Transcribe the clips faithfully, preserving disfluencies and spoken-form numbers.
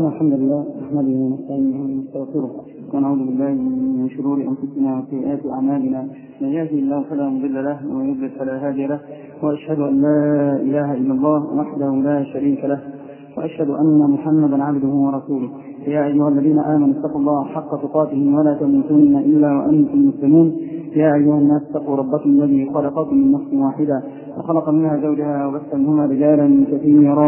الحمد لله نحمده ونستعينه ونستغفره ونعوذ بالله من شرور انفسنا وسيئات اعمالنا، من يهده الله فلا مضل له ومن يضلل فلا هادي له، واشهد ان لا اله الا الله وحده لا شريك له، واشهد ان محمدا عبده ورسوله. يا ايها الذين امنوا اتقوا الله حق تقاته ولا تموتن الا وانتم مسلمون. يا ايها الناس اتقوا ربكم الذي خلقكم من نفس واحده وخلق منها زوجها وبث منهما رجالا كثيرا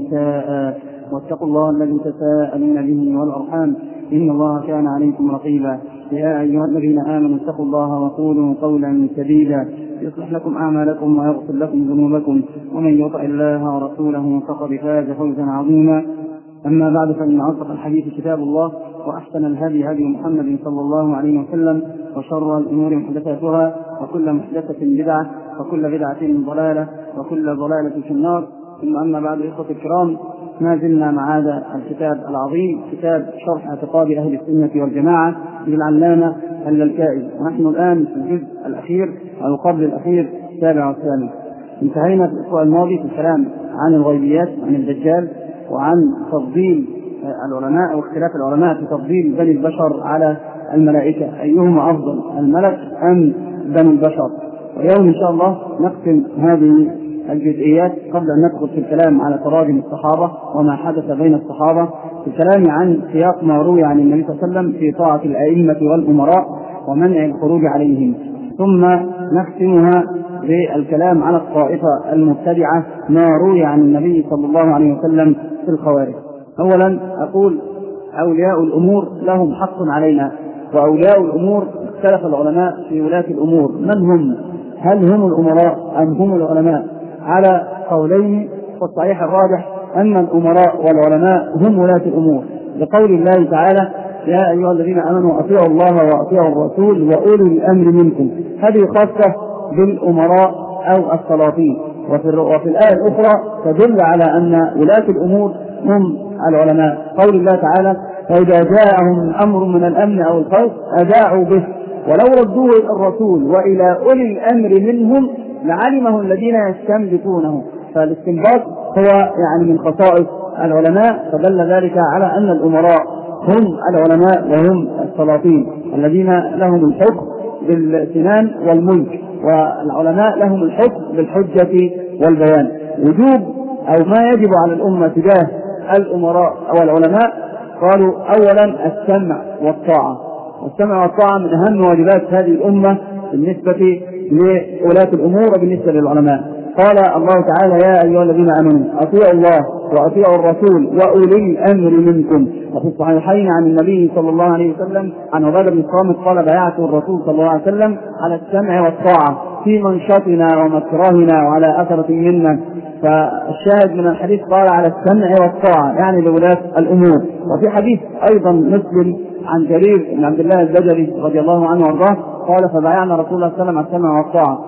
ونساء، واتقوا الله الذي تساءلون به والارحام ان الله كان عليكم رقيبا. يا ايها الذين امنوا اتقوا الله وقولوا قولا سديدا يصلح لكم اعمالكم ويغفر لكم ذنوبكم، ومن يطع الله ورسوله فقد فاز فوزا عظيما. اما بعد، فان اصدق الحديث كتاب الله، واحسن الهدي هدي محمد صلى الله عليه وسلم، وشر الامور محدثاتها، وكل محدثه بدعه، وكل بدعه ضلاله، وكل ضلاله في النار. ثم اما بعد، اخوه الكرام، ما زلنا مع هذا الكتاب العظيم، كتاب شرح اعتقاد اهل السنه والجماعه للعلامه اللالكائي، ونحن الان في الجزء الاخير او قبل الاخير السابع والثامن. انتهينا في الاسبوع الماضي في الكلام عن الغيبيات، عن الدجال، وعن تفضيل العلماء واختلاف العلماء في تفضيل بني البشر على الملائكه، ايهما افضل، الملك ام بني البشر. واليوم ان شاء الله نختم هذه الجزئيات قبل أن ندخل في الكلام على تراجم الصحابة وما حدث بين الصحابة، في الكلام عن سياق ما روي عن النبي صلى الله عليه وسلم في طاعة الأئمة والأمراء ومنع الخروج عليهم، ثم نختمها بالكلام على الطائفة المبتدعة ما روي عن النبي صلى الله عليه وسلم في الخوارج. أولا أقول أولياء الأمور لهم حق علينا، وأولياء الأمور اختلف العلماء في ولاة الأمور من هم، هل هم الأمراء أم هم العلماء؟ على قولين، والصحيح الراجح أن الأمراء والعلماء هم ولاة الأمور، لقول الله تعالى: يا أيها الذين آمنوا أطيعوا الله وأطيعوا الرسول وأولي الأمر منكم. هذه خاصة بالأمراء أو السلاطين، وفي, وفي الآية الأخرى تدل على أن ولاة الأمور هم العلماء، قول الله تعالى: فإذا جاءهم أمر من الأمن أو الخوف أذاعوا به ولو ردوه إلى الرسول وإلى أولي الأمر منهم لعلمه الذين يستنبطونه. فالاستنباط هو يعني من خصائص العلماء، فدل ذلك على أن الأمراء هم العلماء وهم السلاطين الذين لهم الحكم بالسنان والملك، والعلماء لهم الحكم بالحجة والبيان. وجوب أو ما يجب على الأمة تجاه الأمراء أو العلماء، قالوا أولا السمع والطاعة. السمع والطاعة من أهم واجبات هذه الأمة بالنسبة لولاة الأمور وبالنسبة للعلماء. قال الله تعالى: يا أيها الذين آمنوا أطيعوا الله وأطيعوا الرسول وأولي الأمر منكم. وفي الصحيحين عن النبي صلى الله عليه وسلم عن عبادة بن الصامت قال: بايعت الرسول صلى الله عليه وسلم على السمع والطاعة في منشطنا ومكرهنا وعلى أثرة منا. فالشاهد من الحديث قال على السمع والطاعة، يعني لولاة الأمور. وفي حديث أيضا مسلم عن جرير بن عبد الله البجلي رضي الله عنه وارضاه قال: فبايعنا رسول الله صلى الله عليه وسلم على السمع والطاعة.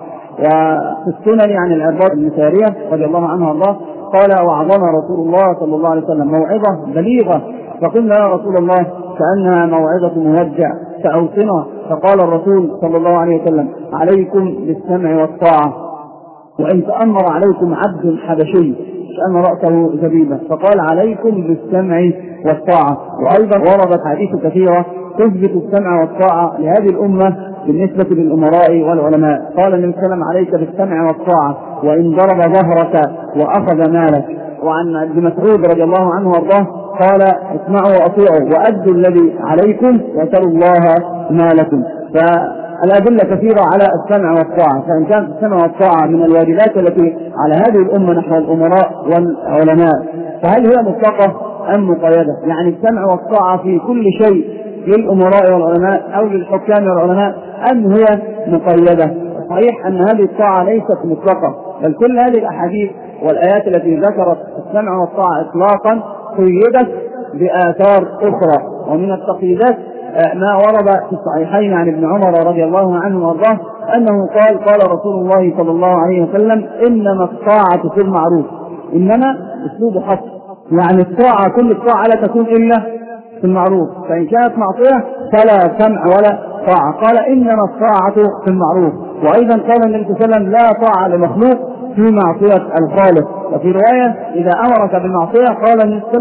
وفي السنن عن العباد بن سارية رضي الله عنه وارضاه قال: وعظنا رسول الله صلى الله عليه وسلم موعظة بليغة، فقلنا: يا رسول الله كأنها موعظة مودع فأوصنا. فقال الرسول صلى الله عليه وسلم: عليكم بالسمع والطاعة، وإن تأمر عليكم عبد حبشي كأن رأسه زبيبة، فقال: عليكم بالسمع والطاعة. وأيضا وردت حديث كثيرة تثبت السمع والطاعة لهذه الأمة بالنسبة للأمراء والعلماء. قال النبي صلى الله عليه وسلم: عليك بالسمع والطاعة وإن ضرب ظهرك وأخذ مالك. وعن ابن مسعود رضي الله عنه وارضاه قال: اسمعوا وأطيعوا وأدوا الذي عليكم وسلوا الله ما لكم. فالأدلة كثيرة على السمع والطاعة، فإن كانت السمع والطاعة من الواجبات التي على هذه الأمة نحو الأمراء والعلماء، فهل هي مطلقة أم مقيدة؟ يعني السمع والطاعة في كل شيء للأمراء والعلماء أو للحكام والعلماء، أم هي مقيدة؟ صحيح أن هذه الطاعة ليست مطلقة، بل كل هذه الأحاديث والآيات التي ذكرت السمع والطاعة إطلاقا قيدت بآثار أخرى. ومن التقييدات ما ورد في الصحيحين عن ابن عمر رضي الله عنه وارضاه أنه قال: قال رسول الله صلى الله عليه وسلم: إنما الطاعة في المعروف. إنما أسلوب حصر، يعني الطاعة كل الطاعة لا تكون إلا في المعروف، فإن كانت معصية فلا سمع ولا طاعة. قال: إنما الطاعة في المعروف. وأيضا قال النبي صلى الله عليه وسلم: لا طاعة لمخلوق في معصية الخالق. وفي رواية: إذا أمرك بالمعصية قال النبي صلى الله عليه وسلم: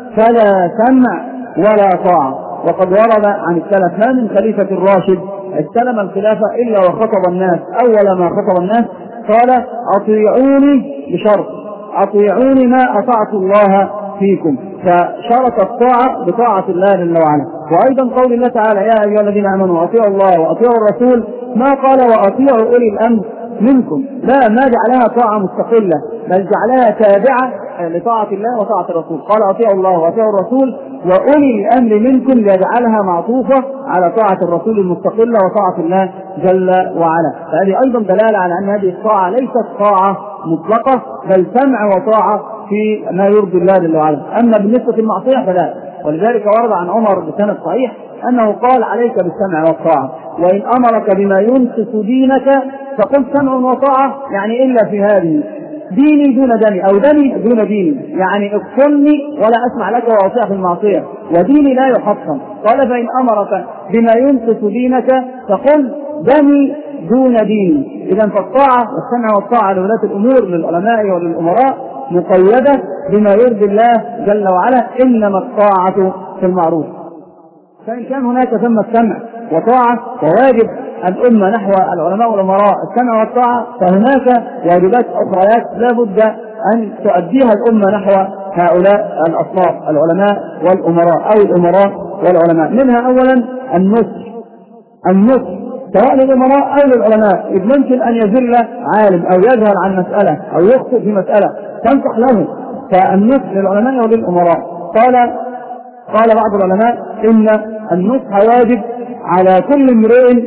فلا سمع ولا طاعة. وقد ورد عن السلف ما من خليفة الراشد استلم الخلافة إلا وخطب الناس، أول ما خطب الناس قال أطيعوني بشرط، أطيعوني ما أطعت الله فيكم، فشرط الطاعة بطاعة الله جل وعلا. وأيضا قول الله تعالى يا أيها الذين آمنوا أطيعوا الله وأطيعوا الرسول، ما قال وأطيعوا أولي الأمر منكم، لا، ما جعلها طاعة مستقلة بل جعلها تابعة لطاعة الله وطاعة الرسول. قال أطيعوا الله وأطيعوا الرسول وأولي الأمر منكم، ليجعلها معطوفة على طاعة الرسول المستقلة وطاعة الله جل وعلا. فهذه أيضا دلالة على أن هذه الطاعة ليست طاعة مطلقة بل سمع وطاعة في ما يرضي الله جل وعلا. أما بالنسبة للمعصية فلا. ولذلك ورد عن عمر بسند صحيح أنه قال عليك بالسمع والطاعة، وإن أمرك بما ينقص دينك فقل سمع وطاعة، يعني إلا في هذه ديني دون دمي أو دمي دون ديني، يعني اقتلني ولا أسمع لك وأطيع في المعصية وديني لا يحصن. قال فإن أمرك بما ينقص دينك فقل دمي دون ديني. إذا فالطاعة والسمع والطاعة لولاة الأمور للعلماء وللأمراء مقيدة بما يرضي الله جل وعلا، إنما الطاعة في المعروف. فإن كان هناك ثم السمع وطاعة وواجب الأمة نحو العلماء والأمراء السمع والطاعة، فهناك واجبات أخرى لا بد أن تؤديها الأمة نحو هؤلاء الأصناف العلماء والأمراء أو الأمراء والعلماء. منها أولا النصح، النصح سواء للأمراء أو للعلماء، إذ ممكن أن يزل عالم أو يجهل عن مسألة أو يخطئ في مسألة تنصح له، فالنصح للعلماء وللأمراء. قال قال بعض العلماء إن النصح واجب على كل امرئ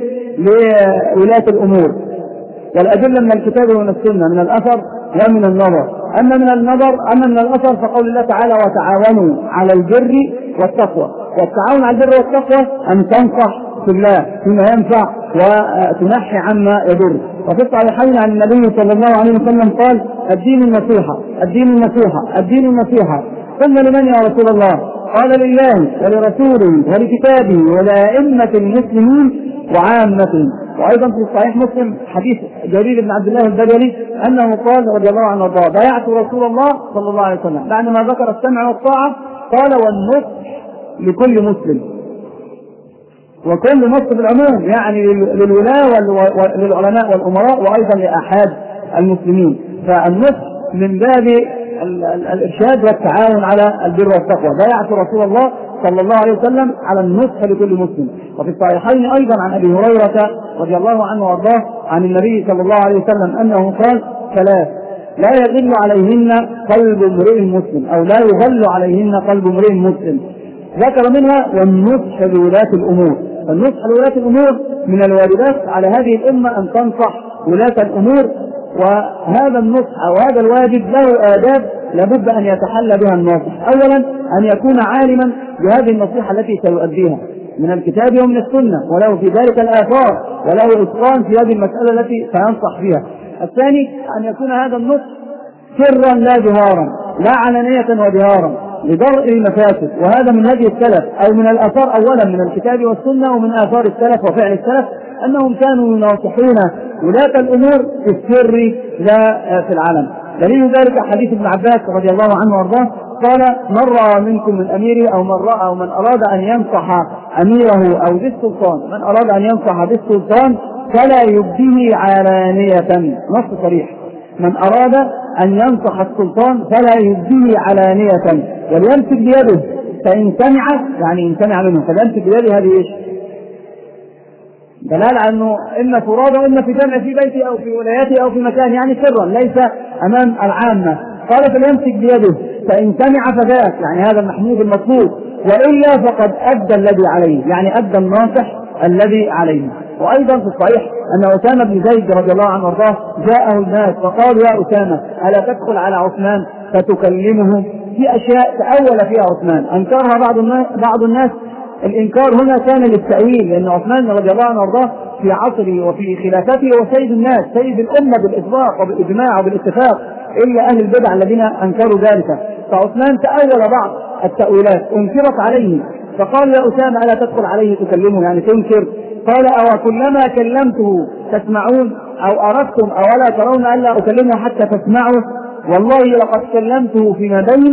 لولاة الأمور، والأدلة من الكتاب ومن السنة من الأثر ومن النظر. أما من النظر أما من الأثر فقول الله تعالى وتعاونوا على البر والتقوى، والتعاون على البر والتقوى أن تنصح في الله فيما ينفع وتنحي عما يضر. وفي الصحيحين عن النبي صلى الله عليه وسلم قال الدين النصيحة الدين النصيحة الدين النصيحة. قلنا لمن يا رسول الله؟ قال لله ولرسوله ولكتابه ولأئمة المسلمين وعامة. وأيضا في صحيح مسلم حديث جرير بن عبد الله البجلي أنه قال رضي الله عنه وارضاه بايعت رسول الله صلى الله عليه وسلم بعدما ذكر السمع والطاعة قال والنصح لكل مسلم، وكل نصح بالعموم يعني للولاة وللعلماء والأمراء وأيضا لأحد المسلمين. فالنصح من باب الإرشاد والتعاون على البر والتقوى. بايعت رسول الله صلى الله عليه وسلم على النصح لكل مسلم. وفي الصحيحين أيضا عن أبي هريرة رضي الله عنه وارضاه عن النبي صلى الله عليه وسلم أنه قال ثلاث لا يغل عليهن قلب امرئ مسلم أو لا يغل عليهن قلب امرئ مسلم، ذكر منها والنصح لولاة الأمور. فالنصح لولاة الأمور من الواجبات على هذه الأمة أن تنصح ولاة الأمور، وهذا النصح أو هذا الواجب له آداب لابد أن يتحلى بها الناصح. أولا أن يكون عالما بهذه النصيحة التي سيؤديها من الكتاب ومن السنة وله في ذلك الآثار وله إتقان في هذه المسألة التي سينصح فيها. الثاني أن يكون هذا النصح سرا لا جهارا، لا علانية وجهارا لدرء المفاسد، وهذا من هدي السلف أو من الآثار أولا من الكتاب والسنة ومن آثار السلف وفعل السلف أنهم كانوا يناصحون ولاة الأمور في السر لا في العلن. دليل ذلك حديث ابن عباس رضي الله عنه وارضاه قال من رأى منكم من أميره أو من رأى أو من أراد أن ينصح أميره أو ذي السلطان من أراد أن ينصح ذي السلطان فلا يبديه علانية. نص صريح، من أراد أن ينصح السلطان فلا يبديه علانية وليمسك بيده فإن سمع يعني إن سمع منه فليمسك بيده. هذه إيش؟ دلالة أنه إما فرادة وإما في جمع في بيته أو في ولايته أو في مكان يعني سرا ليس أمام العامة. قال فليمسك بيده فإن سمع فذاك يعني هذا المحمود المطلوب، وإلا فقد أدى الذي عليه يعني أدى الناصح الذي عليه. وأيضا في الصحيح أن أسامة بن زيد رضي الله عنه وارضاه جاءه الناس فقالوا يا أسامة ألا تدخل على عثمان فتكلمه في أشياء تأول فيها عثمان أنكرها بعض الناس, بعض الناس الإنكار هنا كان للتأويل، لأن عثمان رضي الله عنه وارضاه في عصره وفي خلافته وسيد الناس سيد الأمة بالإطلاق وبالإجماع وبالاتفاق إلا أهل البدع الذين أنكروا ذلك. فعثمان تأول بعض التأويلات أنكرت عليه فقال يا أسامة ألا تدخل عليه تكلمه يعني تنكر. قال أو كلما كلمته تسمعون أو أردتم أولا ترون ألا أكلمه حتى تسمعوا والله لقد كلمته فيما بيني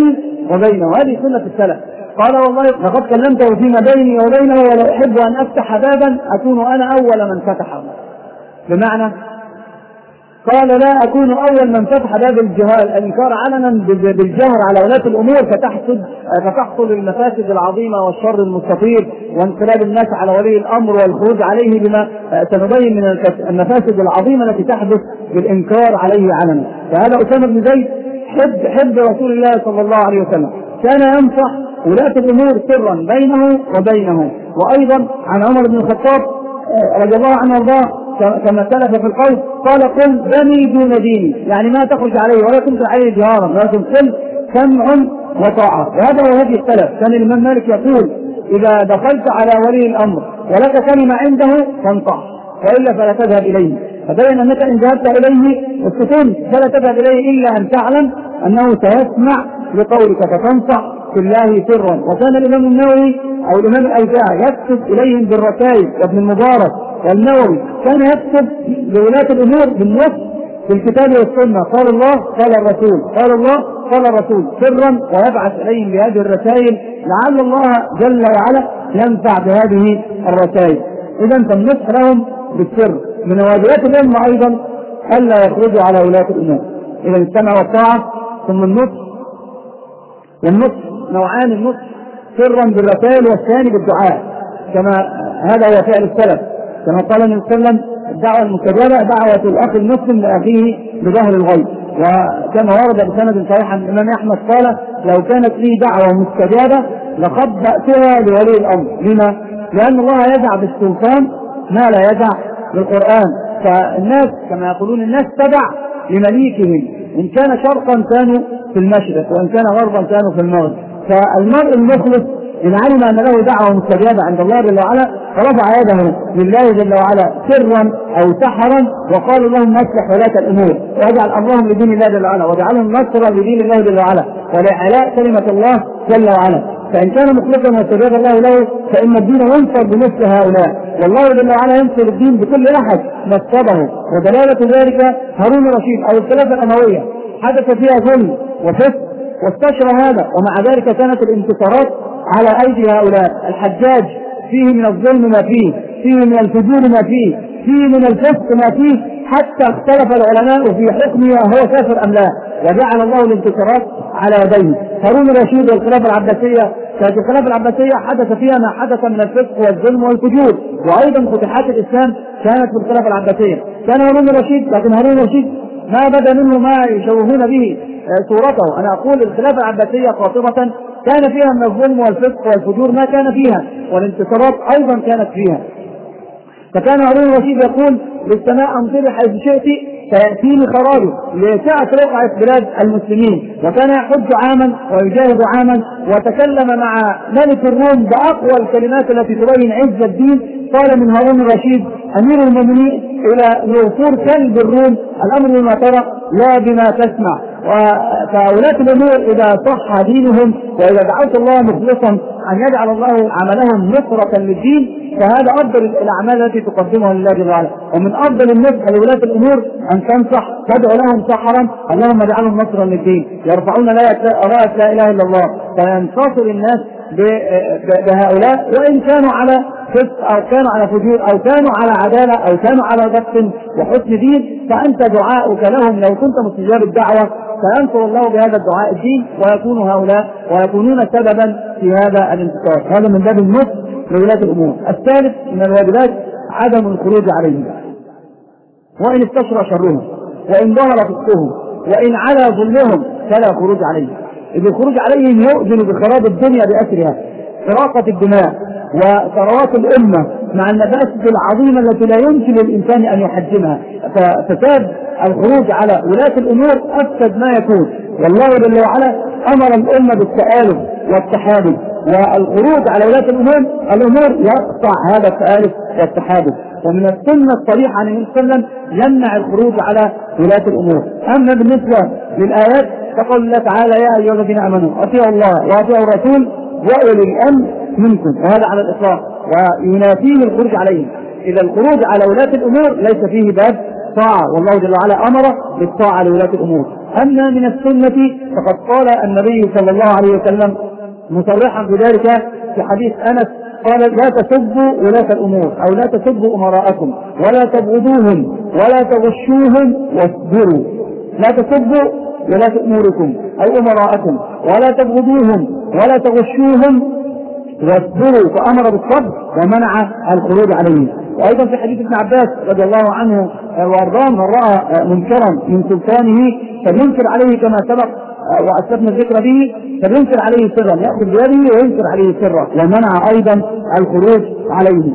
وبينه، هذه سنة السلف. قال والله لقد كلمته فيما بيني وبينه ولا أحب أن أفتح بابا أكون أنا أول من فتحه. بمعنى قال لا أكون أول من فتح باب الجهال الإنكار علنا بالجهر على ولاة الأمور فتحصل فتحصل المفاسد العظيمة والشر المستطير وانقلاب الناس على ولي الأمر والخروج عليه بما سنبين من المفاسد العظيمة التي تحدث بالإنكار عليه علنا. فهذا أسامة بن زيد حب حب رسول الله صلى الله عليه وسلم، كان ينصح ولاة الأمور سرا بينه وبينه. وأيضا عن عمر بن الخطاب رضي الله عنه وارضاه كما سلف في القول قال قل دمي دون ديني، يعني ما تخرج عليه ولا تنكر عليه جهارا ولكن قل سمع وطاعة. وهذا هو هدي السلف. كان الإمام مالك يقول إذا دخلت على ولي الأمر ولك كلمة عنده فانصح وإلا فلا تذهب إليه، فبين أنك إن ذهبت إليه السكون فلا تذهب إليه إلا أن تعلم أنه سيسمع لقولك فتنصح في الله سرا. وكان الإمام النووي أو الإمام الأوزاعي يكتب إليهم بالرسائل، وابن المبارك والنووي كان يكتب لولاة الأمور بالنص في الكتاب والسنة قال الله قال الرسول قال الله قال الرسول سرا، ويبعث إليهم بهذه الرسائل لعل الله جل وعلا ينفع بهذه الرسائل. إذا فالنصح لهم بالسر. من واجبات الأمة أيضا ألا يخرجوا على ولاة الأمور. إذا السمع والطاعة ثم النصح. والنصح نوعان، النصح سرا بالرسائل والثاني بالدعاء، كما هذا هو فعل السلف. كما قال النبي صلى الله عليه وسلم الدعوة المستجابة دعوة الأخ المسلم لأخيه بظهر الغيب. وكما ورد بسند صحيح عن الإمام أحمد قال لو كانت لي دعوة مستجابة لخبأتها لولي الأمر. لما؟ لأن الله يدع بالسلطان ما لا يدع بالقرآن. فالناس كما يقولون الناس تدع لمليكهم، إن كان شرقا كانوا في المشرق وإن كان غربا كانوا في المغرب. فالمرء المخلص إن علم أن له دعوة مستجابة عند الله جل وعلا فرفع يده لله جل وعلا سرا أو سحرا وقال اللهم اصلح ولاة الأمور واجعل أمرهم لدين الله جل وعلا واجعلهم نصرا لدين الله جل وعلا ولإعلاء كلمة الله جل وعلا. فإن كان مخلصا واستجاب الله له فإن الدين ينصر بمثل هؤلاء، والله جل وعلا ينصر الدين بكل أحد نصبه. ودلالة ذلك هارون الرشيد أو الخلافة الأموية حدث فيها ظلم وفسق واستشرى هذا، ومع ذلك كانت الانتصارات على أيدي هؤلاء. الحجاج فيه من الظلم ما فيه، فيه من الفجور ما فيه، فيه من الفسق ما فيه، حتى اختلف العلماء في حكمه هو كافر أم لا، وجعل الله الانتصارات على يديه. هارون الرشيد والخلافة العباسية، كانت الخلافة العباسية حدث فيها ما حدث من الفسق والظلم والفجور، وأيضا فتوحات الإسلام كانت في الخلافة العباسية. كان هارون الرشيد، لكن هارون الرشيد ما بدا منه ما يشوهون به صورته. أنا أقول الخلافة العباسية قاطبة كان فيها من الظلم والفسق والفجور ما كان فيها، والانتصارات أيضا كانت فيها. فكان هارون الرشيد يقول للسماء أمطري حيث شئت فيأتيني خراجه لسعة رقعة بلاد المسلمين. وكان يحج عاما ويجاهد عاما، وتكلم مع ملك الروم بأقوى الكلمات التي تبين عز الدين. قال من هارون الرشيد أمير المؤمنين إلى نوفور كلب الروم الأمر بما ترى لا بما تسمع. فولاة الأمور إذا صح دينهم وإذا دعوت الله مخلصا أن يجعل الله عملهم نصرة للدين فهذا أفضل الأعمال التي تقدمها لله جل وعلا. ومن أفضل النصح لولاة الأمور أن تنصح تدعو لهم سحرا اللهم اجعلهم نصرا للدين يرفعون راية لا إله إلا الله، فينتصر الناس بهؤلاء وإن كانوا على فسق أو كانوا على فجور أو كانوا على عدالة أو كانوا على ضبط وحسن دين، فأنت دعاؤك لهم لو كنت مستجاب الدعوة فينصر الله بهذا الدعاء الدين ويكون هؤلاء ويكونون سببا في هذا الانتصار. هذا من باب النصح لولاة الأمور. الثالث من الواجبات عدم الخروج عليهم وإن استشرى شرهم وإن ظهر فسقهم وإن على ظلمهم فلا خروج عليهم. إذ الخروج عليهم يؤذن بخراب الدنيا بأسرها، إراقة الدماء وثروات الأمة مع المفاسد العظيمة التي لا يمكن للإنسان أن يحجمها. ففساد الخروج على ولاة الأمور أفسد ما يكون، والله جل وعلا أمر الأمة بالتآلف والتحالف، والخروج على ولاة الأمور الأمور يقطع هذا التآلف والتحالف. ومن السنة الصريحة عن النبي صلى الله عليه وسلم يمنع الخروج على ولاة الأمور. أما بالنسبة للآيات فقال الله تعالى يا أيها الذين آمنوا أطيعوا الله وأطيعوا الرسول وأولي الأمر منكم، وهذا على الإطلاق وينافيه الخروج عليهم. إذا الخروج على ولاة الأمور ليس فيه باب طاعة، والله جل وعلا أمر بالطاعة لولاة الأمور. أما من السنة فقد قال النبي صلى الله عليه وسلم مصرحا بذلك في حديث أنس قال لا تسبوا ولاة الأمور أو لا تسبوا أمراءكم ولا تبغضوهم ولا تغشوهم واصبروا. لا تسبوا ولاة أموركم أو أمراءكم ولا تبغضوهم ولا تغشوهم واصبروا، فأمر بالصبر ومنع الخروج عليهم. وأيضا في حديث ابن عباس رضي الله عنه وأرضاه من رأى منكرا من سلطانه فلينكر عليه كما سبق وأسلفنا الذكر به، فلينكر عليه سرا، يأخذ بيده وينكر عليه سرا، ومنع أيضا الخروج عليه.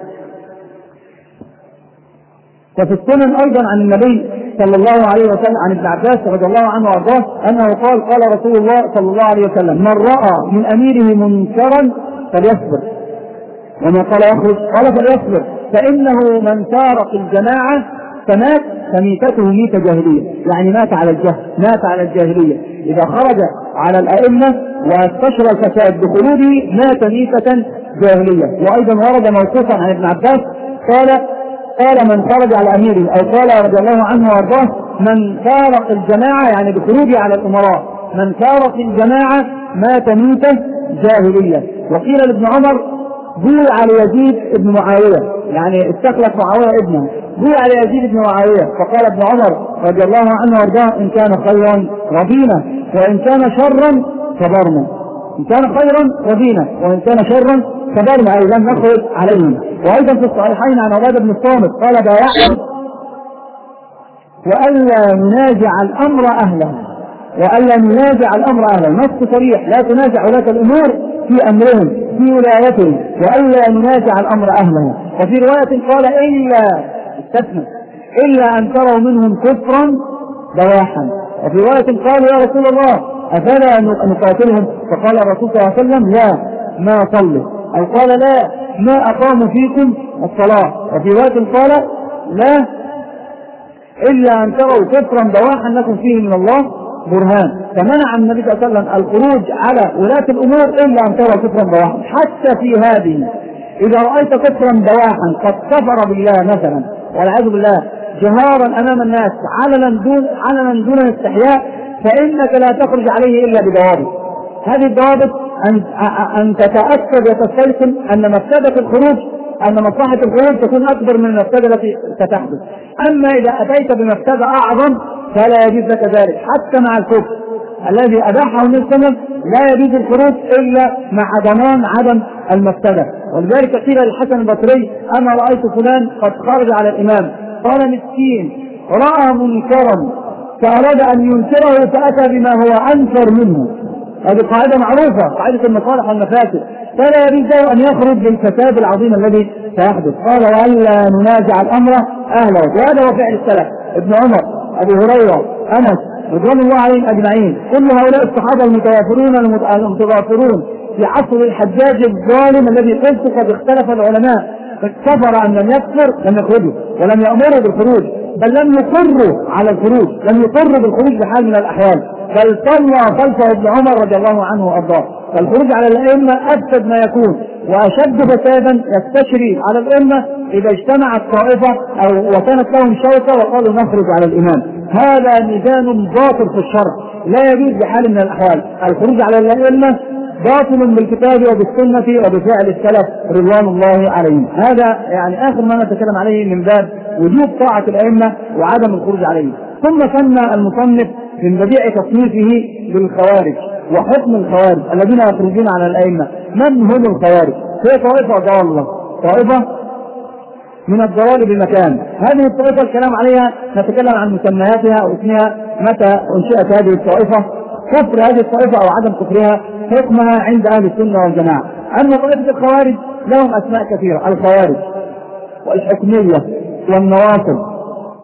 وفي السنن أيضا عن النبي صلى الله عليه وسلم عن ابن عباس رضي الله عنه وأرضاه أنه قال قال رسول الله صلى الله عليه وسلم من رأى من أميره منكرا فليصبر، ومن قال يخرج قال فليصبر، فإنه من فارق الجماعة فمات فميتته ميتة جاهلية، يعني مات على الجهل، مات على الجاهلية. إذا خرج على الأئمة واستشرى الفساد بخروجه مات ميتة جاهلية. وأيضا ورد موقوفا عن ابن عباس قال قال من خرج على أميره أو قال رضي الله عنه وارضاه من فارق الجماعة يعني بخروجه على الأمراء، من فارق الجماعة مات ميتة جاهلية. وقيل لابن عمر بوع على يزيد بن معاوية، يعني استخلف معاوية ابنه، بوع على يزيد بن معاوية، فقال ابن عمر رضي الله عنه وارضاه إن كان خيرا رضينا وإن كان شرا صبرنا، إن كان خيرا رضينا وإن كان شرا صبرنا، أي لم نخرج عليهم. وأيضا في الصحيحين عن عبادة بن الصامت قال بايعهم وألا ننازع الأمر أهله، وألا ننازع الأمر أهله، نص صريح لا تنازع ولاة الأمور في أمرهم في ولايتهم، وألا ننازع الأمر أهله. وفي رواية قال إلا استثنى إلا أن تروا منهم كفرا بواحا. وفي رواية قال يا رسول الله أفلا نقاتلهم؟ فقال الرسول صلى الله عليه وسلم لا ما صلوا، أو قال لا ما أقاموا فيكم الصلاة. وفي رواية قال لا إلا أن تروا كفرا بواحا لكم فيه من الله برهان. فمنع النبي صلى الله عليه وسلم الخروج على ولاة الأمور إلا أن تروا كفرا بواحا. حتى في هذه إذا رأيت كفرا بواحا قد كفر بالله مثلا والعياذ بالله جهارا أمام الناس علنا دون علنا دون استحياء، فإنك لا تخرج عليه إلا بضوابط. هذه الضوابط أن أن تتأكد وتستيقن أن مفسدة الخروج أن مصلحة الخروج تكون أكبر من المفسدة التي ستحدث. أما إذا أتيت بمفسدة أعظم فلا يجوز لك ذلك، حتى مع الكفر الذي أباحه النبي صلى الله عليه وسلم لا يجوز الخروج إلا مع ضمان عدم المفسدة. ولذلك قيل للحسن البصري أنا رأيت فلان قد خرج على الإمام، قال مسكين رأى منكرا فأراد أن ينكره فأتى بما هو أنكر منه. هذه قاعدة معروفة، قاعدة المصالح والمفاسد، فلا يجوز له أن يخرج بالفساد العظيم الذي سيحدث. قال وألا ننازع الأمر أهله. وهذا هو فعل السلف، ابن عمر، أبي هريرة، أنس رضوان الله عليهم أجمعين، كل هؤلاء الصحابة المتوافرون المتضافرون في عصر الحجاج الظالم الذي قلت قد اختلف العلماء، كفر أن لم يكفر لم يخرجوا ولم يأمروا بالخروج، بل لم يقروا على الخروج، لم يقروا بالخروج بحال من الأحوال، بل صلى خلفه ابن عمر رضي الله عنه وأرضاه. فالخروج على الأئمة أفسد ما يكون وأشد فسادا يستشري على الأمة إذا اجتمعت طائفة أو وكانت لهم شوكة وقالوا نخرج على الإمام. هذا ميزان باطل في الشرع لا يجوز بحال من الأحوال. الخروج على الأئمة باطل بالكتاب وبالسنة وبفعل السلف رضوان الله عليهم. هذا يعني آخر ما نتكلم عليه من باب وجوب طاعة الأئمة وعدم الخروج عليهم. ثم سمى المصنف من بديع تصنيفه بالخوارج وحكم الخوارج الذين يخرجون على الأئمة. من هم الخوارج؟ هي طائفة ضالة، طائفة من الضلال بمكان. هذه الطائفة الكلام عليها نتكلم عن مسمياتها واسمها متى أنشئت هذه الطائفة، كفر هذه الطائفة أو عدم كفرها، حكمها عند أهل السنة والجماعة. أما طائفة الخوارج لهم أسماء كثيرة، الخوارج والحكمية والنواصب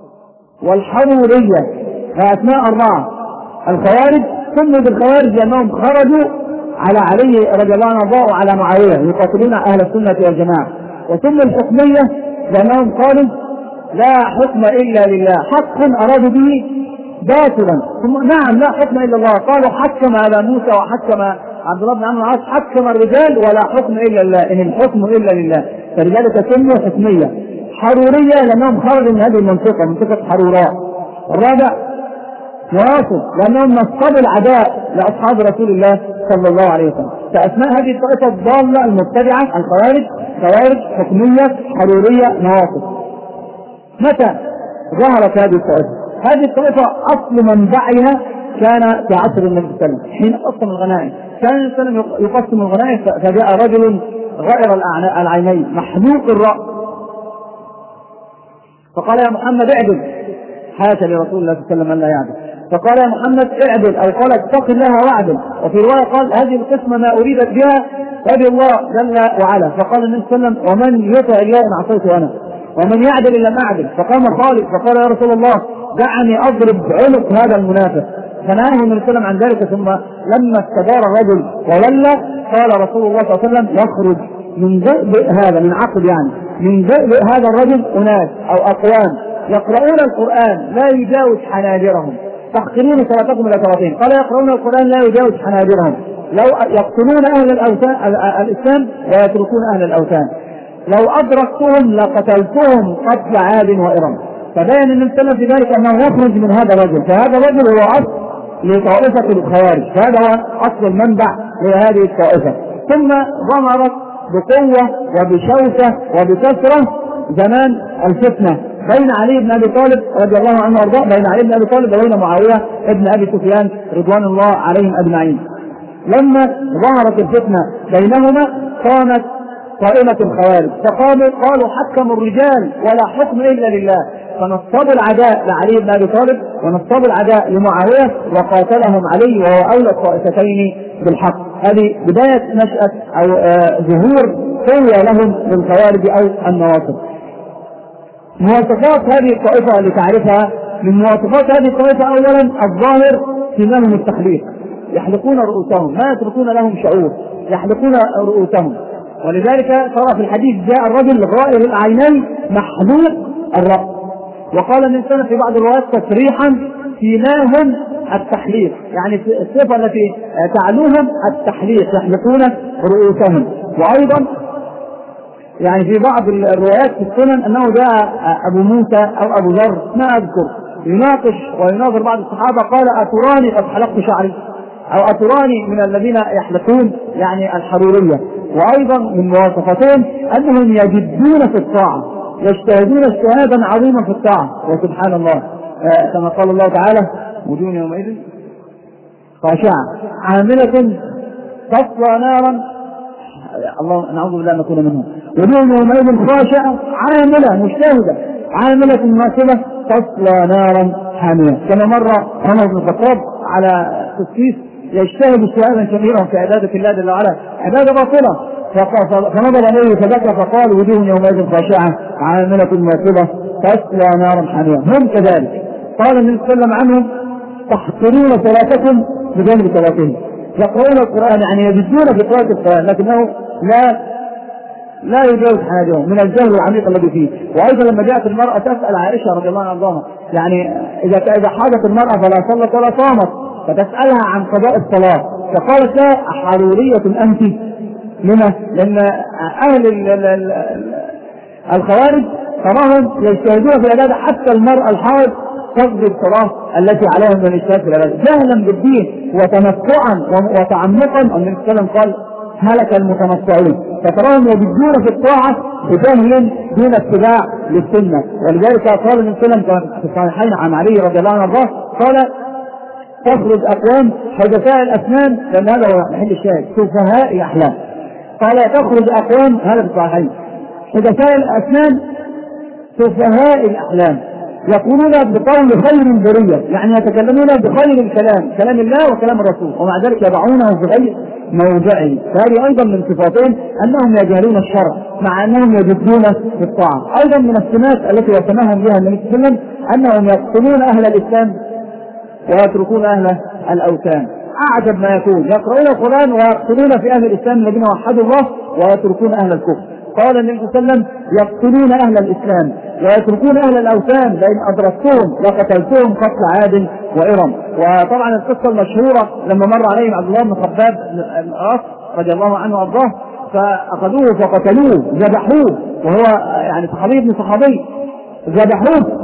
والحرورية، وأسماء أربعة. الخوارج سموا بالخوارج لأنهم خرجوا على علي رضي الله عنه وعلى معاوية يقاتلون أهل السنة والجماعة. وسموا الحكمية لأنهم قالوا لا حكم إلا لله، حق أرادوا به باطلا. نعم لا حكم إلا الله، قالوا حكم على موسى وحكم عبد الله بن عمرو العاص، حكم الرجال ولا حكم إلا لله، إن الحكم إلا لله، فلذلك سموا حكمية. حرورية لأنهم خرجوا من هذه المنطقة، منطقة حروراء. الرابع نواصب، لأنهم نصبوا العداء لأصحاب رسول الله صلى الله عليه وسلم. فأسماء هذه الطائفة الضالة المبتدعة الخوارج، خوارج حكمية حرورية نواصب. متى ظهرت هذه الطائفة؟ هذه الطائفة أصل منبعها كان في عصر النبي صلى الله عليه وسلم حين قسم الغنائم. كان النبي صلى الله عليه وسلم يقسم الغنائم فجاء رجل غائر العينين محلوق الرأس فقال يا محمد اعدل، حاشا لرسول الله صلى الله عليه وسلم أن لا يعدل، فقال يا محمد اعدل أو قال اتق الله واعدل. وفي رواية قال هذه القسمة ما أريدت بها أبي الله جل وعلا. فقال النبي صلى الله عليه وسلم ومن يطع الله إن عصيته أنا ومن يعدل إن لم أعدل. فقام خالد فقال يا رسول الله دعني أضرب عنق هذا المنافق، فنهاه النبي صلى الله عليه وسلم عن ذلك. ثم لما استدار الرجل وولى قال رسول الله صلى الله عليه وسلم يخرج من ذئب هذا، من عقل يعني من ذئب هذا الرجل أناس أو أقوام يقرؤون القرآن لا يجاوز حناجرهم تحقرون صلاتكم إلى صلاتين. قال يقرؤون القرآن لا يجاوز حناجرهم، لو يقتلون أهل الأوثان الإسلام ويتركون أهل الأوثان، لو أدركتهم لقتلتهم قتل عاد وإرم. فبين النبي صلى الله عليه وسلم في ذلك أنه يخرج من هذا الرجل، فهذا الرجل هو أصل لطائفة الخوارج، فهذا هو أصل المنبع لهذه الطائفة. ثم ظهرت بقوة وبشوكة وبكثرة زمان الفتنة بين علي بن أبي طالب رضي الله عنه وارضاه، بين علي بن أبي طالب وبين معاوية ابن أبي سفيان رضوان الله عليهم أجمعين. لما ظهرت الفتنة بينهما قامت قائمة الخوارج فقالوا قالوا حكموا الرجال ولا حكم إلا لله، فنصبوا العداء لعلي بن أبي طالب ونصبوا العداء لمعاوية وقاتلهم علي وهو أولى الطائفتين بالحق. هذه بداية نشأة أو آه ظهور قوة لهم للخوارج أو النواصب. مواصفات هذه الطائفة اللي تعرفها، من مواصفات هذه الطائفة أولا الظاهر سماهم التحليق، يحلقون رؤوسهم ما يتركون لهم شعور، يحلقون رؤوسهم. ولذلك ترى في الحديث جاء الرجل غائر العينين محلوق الرأس، وقال النبي صلى الله عليه وسلم في بعض الروايات تصريحا سماهم التحليق، يعني الصفة التي تعلوهم التحليق يحلقون رؤوسهم. وأيضا يعني في بعض الروايات في السنن أنه جاء أبو موسى أو أبو ذر ما أذكر يناقش ويناظر بعض الصحابة قال أتراني قد حلقت شعري أو أتراني من الذين يحلقون يعني الحرورية. وأيضا من مواصفاتهم أنهم يجدون في الطاعة، يجتهدون اجتهادا عظيما في الطاعة. وسبحان الله آه كما قال الله تعالى وجوه يومئذ خاشعة عاملة تصلى نارا، الله نعوذ بالله أن نكون منهم، وجوه يومئذ خاشعة عاملة مجتهدة عاملة ناصبة تصلى نارا حامية. كما مر عمر بن الخطاب على قسيس يجتهد اجتهادا كبيرا في عبادة الله جل وعلا عبادة باطلة، فنظر إليه فبكى فقال وجوه يومئذ خاشعة عاملة ناصبة تصلى نارا حامية. هم كذلك قال النبي صلى الله عليه وسلم عنهم تحقرون صلاتكم بجانب صلاتهم، يقرؤون القرآن يعني يجدون في قراءة القرآن لكنه لا لا يجاوز حاجهم من الجهل العميق الذي فيه. وأيضا لما جاءت المرأة تسأل عائشة رضي الله عنها يعني إذا إذا حاضت المرأة فلا صلت ولا صامت، فتسألها عن قضاء الصلاة فقالت لا حرورية أنت. لما؟ لأن أهل الخوارج تراهم يجتهدون في العبادة حتى المرأة الحائض تقضي الصلاة التي عليهم من الاجتهاد في العبادة جهلا بالدين وتنطعا وتعمقا. النبي صلى الله عليه وسلم قال هلك المتنطعون، فتراهم يجدون في الطاعة بجهل دون اتباع للسنة. ولذلك قال النبي صلى الله عليه وسلم في الصحيحين عن علي رضي الله عنه قال تخرج أقوام حدثاء الأسنان، لأن هذا هو محل الشاهد سفهاء أحلام. قال تخرج أقوام هذا في الصحيحين حدثاء الأسنان سفهاء الأحلام يقولون بقول خير البرية، يعني يتكلمون بخير الكلام كلام الله وكلام الرسول ومع ذلك يضعونه في غير موضعه. فهذه أيضا من صفاتهم أنهم يجهلون الشرع مع أنهم يجدون في الطاعة. أيضا من السمات التي يتمهم بها النبي صلى الله عليه وسلم أنهم يقتلون أهل الإسلام ويتركون أهل الأوثان. أعجب ما يكون يقرؤون القرآن ويقتلون في أهل الإسلام الذين وحدوا الله ويتركون أهل الكفر. قال النبي صلى الله عليه وسلم يقتلون أهل الإسلام ويتركون أهل الأوثان لئن أدركتهم لقتلتهم قتل عاد وإرم. وطبعا القصة المشهورة لما مر عليهم عبد الله بن خباب الأص رضي الله عنه وأرضاه فأخذوه فقتلوه ذبحوه، وهو يعني صحابي ابن صحابي ذبحوه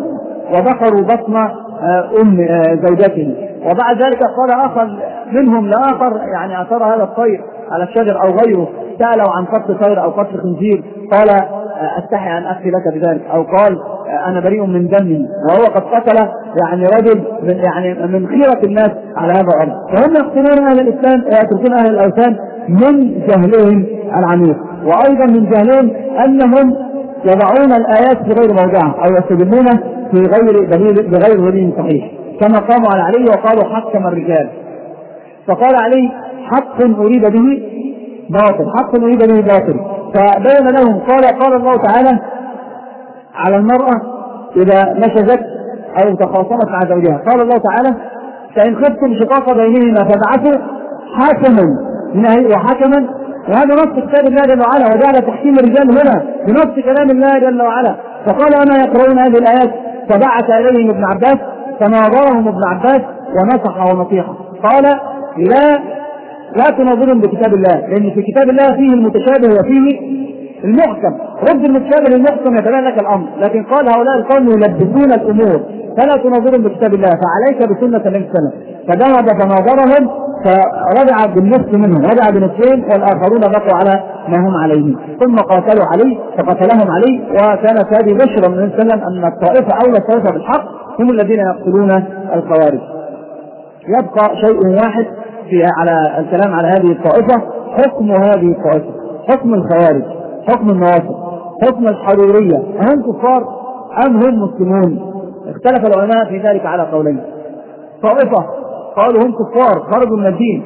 وذكروا بطن أم زوجته. وبعد ذلك قال آخر منهم لآخر يعني أثر هذا الطير على الشجر أو غيره، سألوا عن قتل طير أو قتل خنزير قال أستحي أن أفتي لك بذلك، أو قال أنا بريء من دمي، وهو قد قتل يعني رجل من يعني من خيرة الناس على هذا الأرض. فهم يقتلون أهل الإسلام يتركون أهل الأوثان من جهلهم العميق، وأيضا من جهلهم أنهم يضعون الآيات في غير موضعها أو يستدلون في غير دليل بغير دليل صحيح، كما قاموا على علي وقالوا حكم الرجال، فقال علي حق أريد به باطل، حق أريد به باطل، فبين لهم قال قال الله تعالى على المرأة إذا نشزت أو تخاصمت مع زوجها، قال الله تعالى فإن خفتم شقاق بينهما فابعثوا حاكما من أهله وحكما، وهذا نص كتاب الله جل وعلا، وجعل تحكيم الرجال هنا بنص كلام الله جل وعلا. فقال أنا يقرؤون هذه الآيات فبعث إليهم ابن عباس فناظرهم ابن عباس ونصح ونصيحة، قال لا لا تناظرهم بكتاب الله، لأن في كتاب الله فيه المتشابه وفيه المحكم، رد المتشابه للمحكم يتبين لك الأمر، لكن قال هؤلاء القوم يلبسون الأمور فلا تناظرهم بكتاب الله، فعليك بسنة النبي صلى الله عليه وسلم. فذهب فناظرهم فرجع بالنصف منهم، رجع بنصفين والآخرون بقوا على ما هم عليه، ثم قاتلوا علي فقتلهم علي، وكانت هذه بشرى من النبي صلى الله عليه وسلم أن الطائفة أولى الطائفة بالحق هم الذين يقتلون الخوارج. يبقى شيء واحد في على الكلام على هذه الطائفة، حكم هذه الطائفة، حكم الخوارج، حكم النواصب، حكم الحرورية، هم كفار أم هم مسلمون؟ اختلف العلماء في ذلك على قولين. طائفة قالوا هم كفار خرجوا من الدين،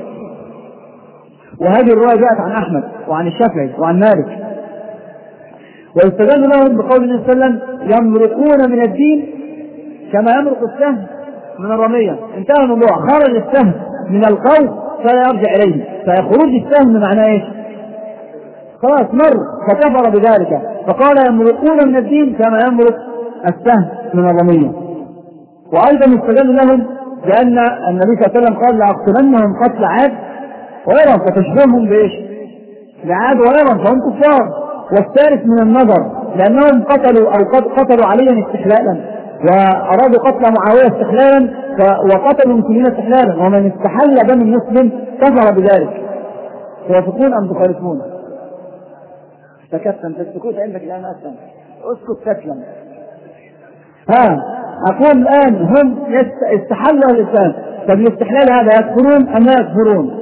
وهذه الرواية جاءت عن أحمد وعن الشافعي وعن مالك، ويستدل لهم بقول النبي صلى الله عليه وسلم يمرقون من الدين كما يمرق السهم من الرمية، انتهى الموضوع، خرج السهم من القوس فلا يرجع إليه، فيخرج السهم معناه ايش؟ خلاص مر، فكفر بذلك، فقال يمرقون من الدين كما يمرق السهم من الرمية. وأيضا يستدل لهم لأن النبي صلى الله عليه وسلم قال لأقتلنهم قتل عاد وإرم، فتشبههم بإيش؟ لعاد وإرم فهم كفار. والثالث من النظر لأنهم قتلوا أو قد قتلوا عليا استحلالا، وأرادوا قتل معاوية استحلالا وقتلوا المسلمين استحلالا، ومن استحل دم المسلم كفر بذلك. توافقون أم تخالفون؟ تكتم تسكت عندك الآن أسلم، اسكت تسلم. ها أقول الآن هم استحلوا الإسلام، طب الاستحلال هذا يكفرون أم لا يكفرون؟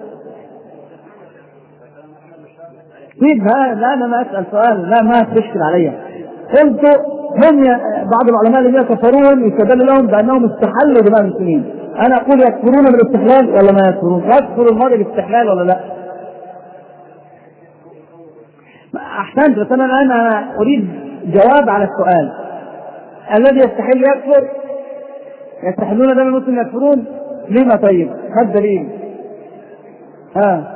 طيب لا أنا ما أسأل سؤال، لا ما تشكل علي. قلت هم بعض العلماء الذين كفرون يستدل لهم بأنهم استحلوا دماء المسلمين، أنا أقول يكفرون بالاستحلال ولا ما يكفرون؟ يكفر المرء بالاستحلال ولا لا؟ أحسنت، بس أنا الآن أنا أريد جواب على السؤال. الذي يستحل يكفر؟ يستحلون دم المسلم يكفرون؟ لما طيب؟ هذا دليل. ها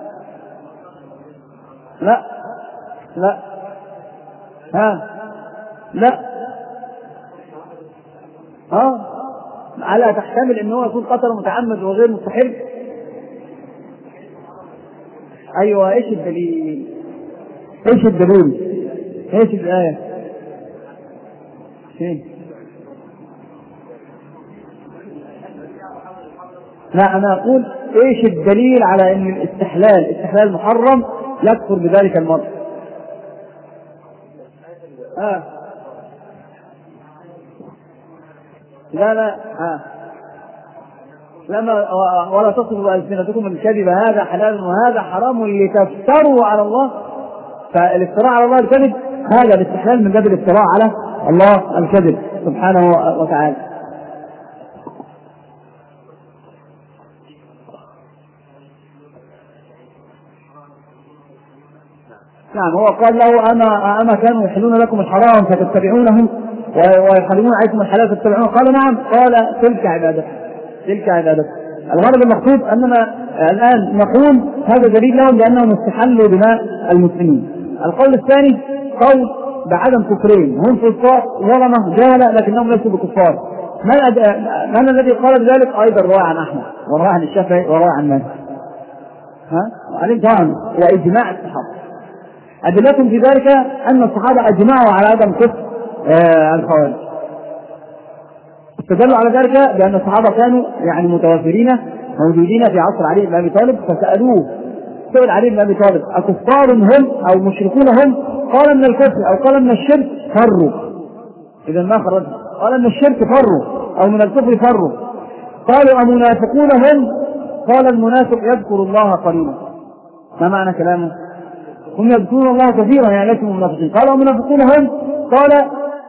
لا لا ها لا ها على تحتمل انه يكون قتل متعمد وغير مستحل. ايوه ايش الدليل؟ ايش الدليل؟ ايش الايه؟ فين؟ لا انا اقول ايش الدليل على ان الاستحلال استحلال محرم يكفر بذلك المرء؟ آه. لا لا آه. لما ولا تصفوا ألسنتكم الكذب هذا حلال وهذا حرام لتفتروا على الله، فالافتراء على الله الكذب هذا الاستحلال من باب الافتراء على الله الكذب سبحانه وتعالى. نعم هو قال له أما أما كانوا يحلون لكم الحرام فتتبعونه ويحرمون عليكم الحلال فتتبعونه؟ قال نعم. قال تلك عبادته تلك عبادته. الغرض المقصود أننا الآن نقول هذا دليل لهم بأنهم استحلوا دماء المسلمين. القول الثاني قول بعدم كفرين، هم كفار ظلمة جهلة لكنهم ليسوا بكفار. من, أد... من الذي قال ذلك؟ أيضا رواه عن أحمد ورواه عن الشافعي ورواه عن مالك. ها عليك طبعا وإجماع الصحابة. أدلتهم في ذلك أن الصحابة أجمعوا على عدم كفر آه الخوارج. استدلوا على ذلك بأن الصحابة كانوا يعني متوفرين موجودين في عصر علي بن أبي طالب، فسألوه، سئل علي بن أبي طالب أكفار هم أو مشركون هم؟ قال من الكفر أو قال من الشرك فروا. إذا ما خرج، قال من الشرك فروا أو من الكفر فروا. قالوا أمنافقون هم؟ قال المنافق يذكر الله قليلا. ما معنى كلامه؟ هم يذكرون الله كثيرا يعني ليسوا منافقين. قالوا أمنافقون هم؟ قال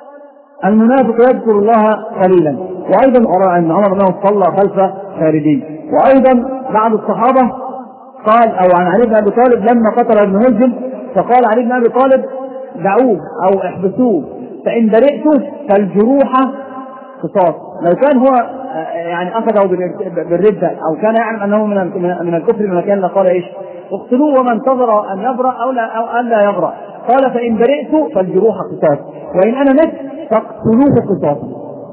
المنافق يذكر الله قليلا. وأيضا أرى أن عمر بن صلى خلف خارجي. وأيضا بعض الصحابة قال أو عن علي بن أبي طالب لما قتل ابن ملجم فقال علي بن أبي طالب دعوه أو احبسوه فإن برئت فالجروح قصاص. لو كان هو يعني أخذه بالردة أو كان يعلم أنه من من الكفر بمكان لقال إيش اقتلوه ومن انتظر أن يبرأ أو لا أو أن لا يبرأ. قال فإن برئت فالجروح قصاص وإن أنا مت فاقتلوه قصاصا.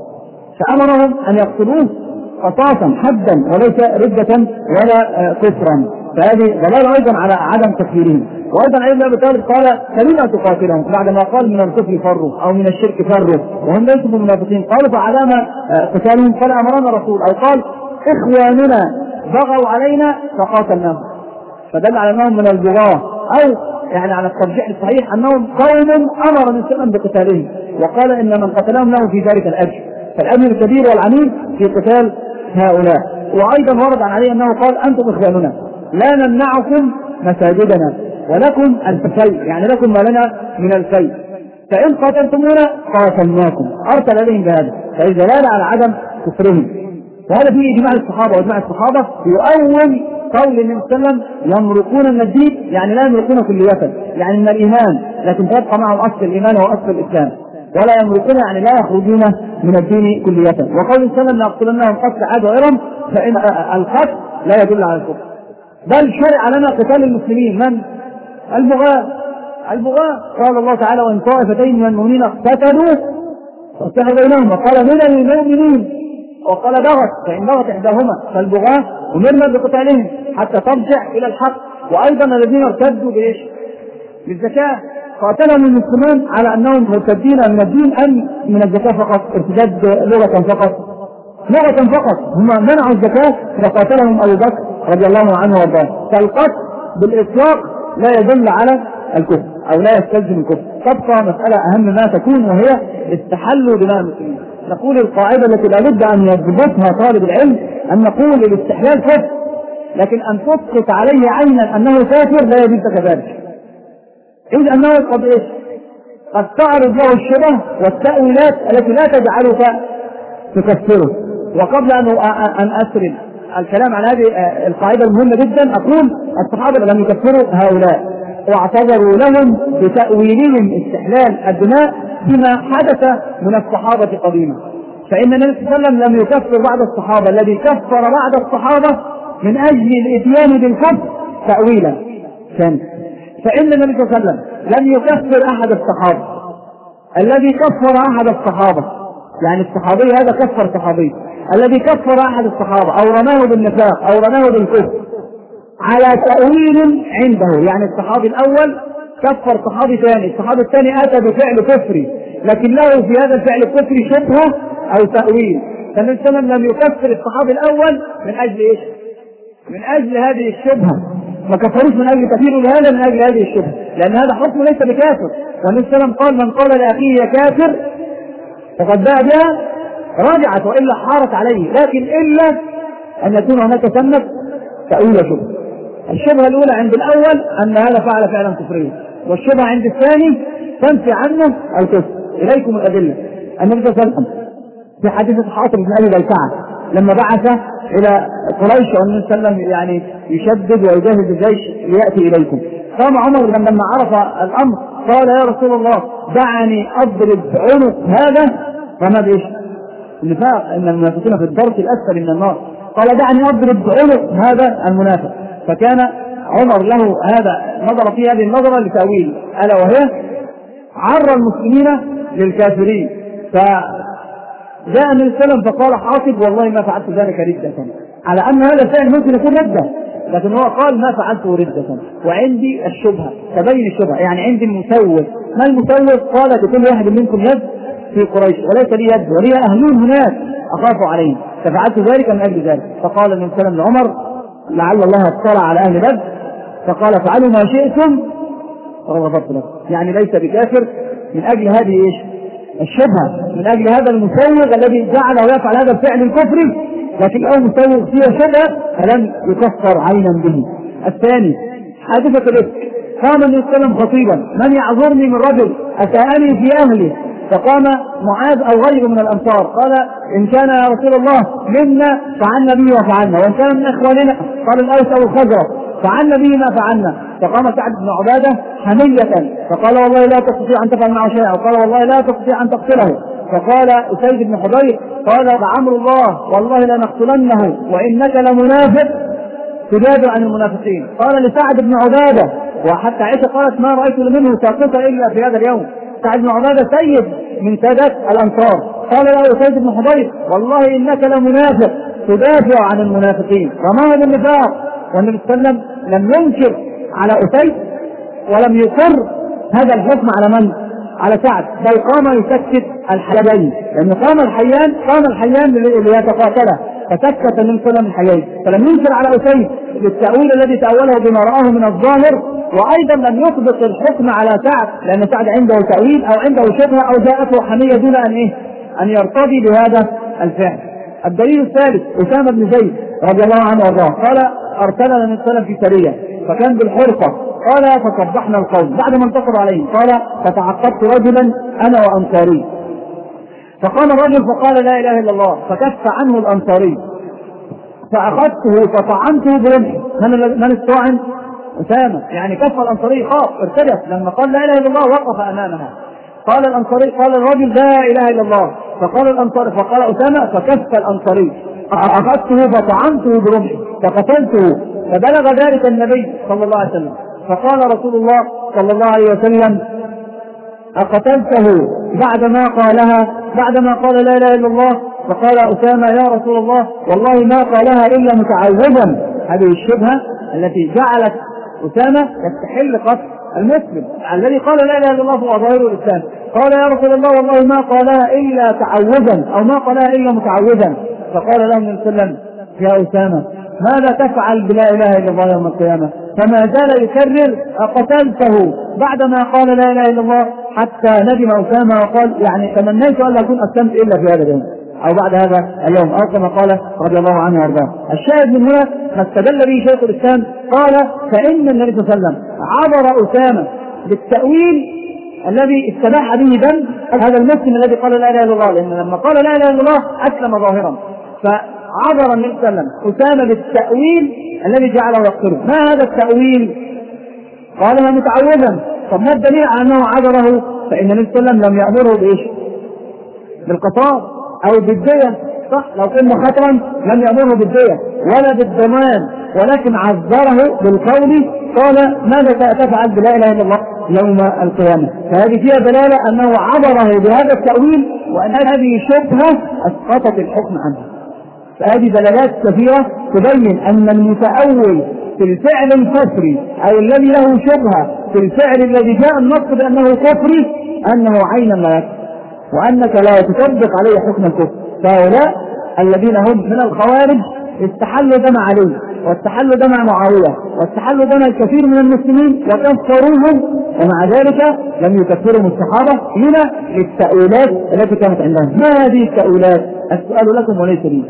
فأمرهم أن يقتلوه قصاصا حدا وليس ردة ولا كفرا. فهذه دلالة أيضا على عدم تكفيرهم. وأيضا علي بن أبي طالب قال فلما تقاتلهم بعدما قال من الكفر فروا أو من الشرك فروا وهم ليسوا منافقين. قالوا فعلامة قتالهم؟ قال أمرنا الرسول أو قال إخواننا بغوا علينا فقاتلناهم. فدل على أنهم من البغاة أو يعني على الترجيح الصحيح أنهم قوم أمر النبي صلى الله عليه وسلم بقتالهم وقال إن من قتلهم له في ذلك الأجر. فالأجر الكبير والعميم في قتال هؤلاء. وأيضا ورد عن علي أنه قال أنتم إخواننا لا نمنعكم مساجدنا ولكم الفي يعني لكم ما لنا من الفي فإن قاتلتمونا قاتلناكم. أرسل إليهم بهذا فهي دلالة على عدم كفرهم. وهذا فيه إجماع الصحابة وإجماع الصحابة يؤول قول النبي صلى الله عليه وسلم يمرقون من الدين يعني لا يمرقون كلية يعني من الإيمان لكن تبقى معهم أصل الإيمان وأصل الإسلام ولا يمرقون يعني لا يخرجون من الدين كلية. وقول النبي صلى الله عليه وسلم لأقتلنهم قتل عاد وإرم فإن القتل لا يدل على الكفر بل شرع لنا قتال المسلمين من؟ البغاة. البغاة قال الله تعالى وإن طائفتين من المؤمنين اقتتلوا فاصلحوا بينهما قال من المؤمنين وقال بغت فإن بغت إحداهما فالبغاة أمرنا بقتالهم حتى ترجع إلى الحق. وأيضا الذين ارتدوا بإيش؟ بالزكاة قاتلهم المسلمون على أنهم مرتدين من الدين أم من الزكاة فقط ارتداد لغة فقط لغة فقط هم منعوا الزكاة فقاتلهم أبو بكر رضي الله عنه وارضاه. فالقتل بالإطلاق لا يدل على الكفر أو لا يستلزم الكفر. تبقى مسألة أهم ما تكون وهي استحلوا دماء المسلمين. نقول القاعدة التي لا بد أن يضبطها طالب العلم أن نقول الاستحلال كفر لكن أن تسقط عليه عينا أنه كافر لا يجوز كذلك إذ أنه قد إيش قد تعرض له الشبه والتأويلات التي لا تجعلك تكفره. وقبل أن أن أسرد الكلام عن هذه القاعدة المهمة جدا أقول الصحابة لم يكفروا هؤلاء واعتذروا لهم بتأويلهم استحلال الدماء بما حدث من الصحابة قديما. فإن النبي صلى الله عليه وسلم لم يكفر بعض الصحابة الذي كفر بعض الصحابة من أجل الإتيان بالكفر تأويلا ثاني. فإن النبي صلى الله عليه وسلم لم يكفر أحد الصحابة الذي كفر أحد الصحابة يعني الصحابي هذا كفر صحابي الذي كفر أحد الصحابة أو رماه بالنفاق أو رماه بالكفر على تأويل عنده يعني الصحابي الأول كفر صحابي ثاني الصحابي الثاني أتى بفعل كفري لكن له في هذا الفعل الكفري شبهة أو تأويل. فالنبي صلى الله عليه وسلم لم يكفر الصحابي الأول من أجل إيش؟ من أجل هذه الشبهة ما كفروش من أجل كثير لهذا من أجل هذه الشبهة لأن هذا حكم ليس بكافر. والنبي صلى الله عليه وسلم قال من قال لأخيه يا كافر فقد باء بها رجعت وإلا حارت عليه لكن إلا أن يكون هناك سنة تأويل شبهة. الشبهة الأولى عند الأول أن هذا فعل فعلا كفريا والشبهة عند الثاني تنفي عنه الكفر. إليكم الأدلة. النبي صلى الله عليه وسلم في حديث حاطب بن أبي بلتعة لما بعث إلى قريش والنبي صلى الله عليه وسلم يعني يشدد ويجهز الجيش ليأتي إليكم قام عمر لما عرف الأمر قال يا رسول الله دعني أضرب عنق هذا فما بإيش النفاق إن المنافقين في الدرك الأسفل من النار قال دعني أضرب عنق هذا المنافق. فكان عمر له هذا نظر في هذه النظرة لتأويل ألا وهي عر المسلمين للكافرين. فجاء النبي صلى الله عليه وسلم فقال حاطب والله ما فعلت ذلك ردة على أن هذا الفعل ممكن يكون ردة لكن هو قال ما فعلته ردة وعندي الشبهة تبين الشبهة يعني عندي المسوس. ما المسوس؟ قال لكل واحد منكم يد في قريش وليس لي يد ولي أهلون هناك أخاف عليهم، ففعلت ذلك من أجل ذلك. فقال النبي صلى الله عليه وسلم لعمر لعل الله اطلع على أهل بدر فقال فعلوا ما شئتم غفرت لكم، يعني ليس بكافر من أجل هذه إيش؟ الشبهة، من أجل هذا المسوغ الذي جعله يفعل هذا الفعل الكفري، لكن أو مسوغ فيه شبهة فلم يكفر عينا به. الثاني حادثة الإفك، قام النبي صلى الله عليه وسلم خطيبا من يعذرني من رجل أساءني في أهله، فقام معاذ أو غيره من الأنصار قال إن كان يا رسول الله منا فعلنا به وفعلنا، وإن كان من إخواننا قال الأوس أو الخزرج فعلنا به ما فعلنا. فقام سعد بن عبادة حمية فقال والله لا تستطيع أن تفعل معه شيئا، وقال والله لا تستطيع أن تقتله. فقال أسيد بن حضير قال لعمر الله والله لنقتلنه وإنك لمنافق تدافع عن المنافقين. قال لسعد بن عبادة، وحتى عائشة قالت ما رأيت منه ساقطة إلا في هذا اليوم، سعد بن عبادة سيد من سادات الأنصار، قال له أسيد بن حضير والله إنك لمنافق تدافع عن المنافقين، رماه بالنفاق. والنبي صلى الله عليه وسلم لم ينكر على أسيد ولم يقر هذا الحكم على من؟ على سعد، بل قام يسكت الحيين، لأنه قام الحيان قام الحيان ليتقاتله فسكت النبي صلى الله عليه وسلم الحيين، فلم ينكر على أسيد بالتأويل الذي تأوله بما رآه من الظاهر، وأيضا لم يطبق الحكم على سعد لأن سعد عنده تأويل أو عنده شبهة أو جاءته حمية دون أن إيه؟ أن يرتضي بهذا الفعل. الدليل الثالث أسامة بن زيد رضي الله عنه وارضاه قال أرسلنا النبي صلى الله عليه وسلم في سرية فكان بالحرقة، قال فصبحنا القوم بعد ما انتصر عليهم، قال فتعقبت رجلا أنا وأنصاري، فقام الرجل فقال لا إله إلا الله فكف عنه الأنصاري فأخذته فطعنته برمحي. من الطاعن؟ أسامة، يعني كف الأنصاري خاف ارتجف لما قال لا إله إلا الله وقف أمامها. قال الأنصاري قال الرجل لا إله إلا الله، فقال الأنصاري فقال أسامة فكف الأنصاري أخذته فطعنته برمحي فقتلته، فبلغ ذلك النبي صلى الله عليه وسلم فقال رسول الله صلى الله عليه وسلم أقتلته بعدما قالها بعدما قال لا إله إلا الله؟ فقال أسامة يا رسول الله والله ما قالها إلا متعوذا. هذه الشبهة التي جعلت أسامة يستحل قتل المسلم الذي قال لا إله إلا الله هو ظاهر الإسلام، قال يا رسول الله والله ما قالها إلا تعوذا أو ما قالها إلا متعوذا. فقال له النبي صلى الله عليه وسلم يا أسامة ماذا تفعل بلا إله إلا الله يوم القيامة؟ فما زال يكرر أقتلته بعدما قال لا إله إلا الله حتى ندم أسامة وقال يعني تمنيت أن لا أكون أسلمت إلا في هذا اليوم أو بعد هذا اليوم، أو كما قال رضي الله عنه وارضاه. الشاهد من هنا ما استدل به شيخ الإسلام قال فإن النبي صلى الله عليه وسلم عبر أسامة بالتأويل الذي استباح به دم هذا المسلم الذي قال لا إله إلا الله، لأن لما قال لا إله إلا الله أسلم ظاهرا، فعبر النبي صلى الله عليه وسلم أسامة بالتأويل الذي جعله يقتله. ما هذا التأويل؟ قالها متعوذا. طب ما الدليل على أنه عبره؟ فإن النبي صلى الله عليه وسلم لم يأمره بإيش؟ بالقصاص أو بالدية، صح؟ لو كان خطرا لم يأمره بالدية ولا بالضمان، ولكن عذره بالقول قال ماذا تفعل بلا إله إلا الله يوم القيامة. فهذه فيها دلالة أنه عبره بهذا التأويل وأن هذه شبهة أسقطت الحكم عنه. فهذه دلالات كثيرة تبين أن المتأول في الفعل الكفري أو الذي له شبهة في الفعل الذي جاء النص بأنه كفري أنه عينا لا يكفر، وأنك لا تطبق عليه حكم الكفر. فهؤلاء الذين هم من الخوارج استحلوا دم علي واستحلوا دم معاوية واستحلوا دم الكثير من المسلمين وكفروهم، ومع ذلك لم يكفرهم الصحابة هنا للتأويلات التي كانت عندهم. ما هذه التأويلات؟ السؤال لكم وليس لي.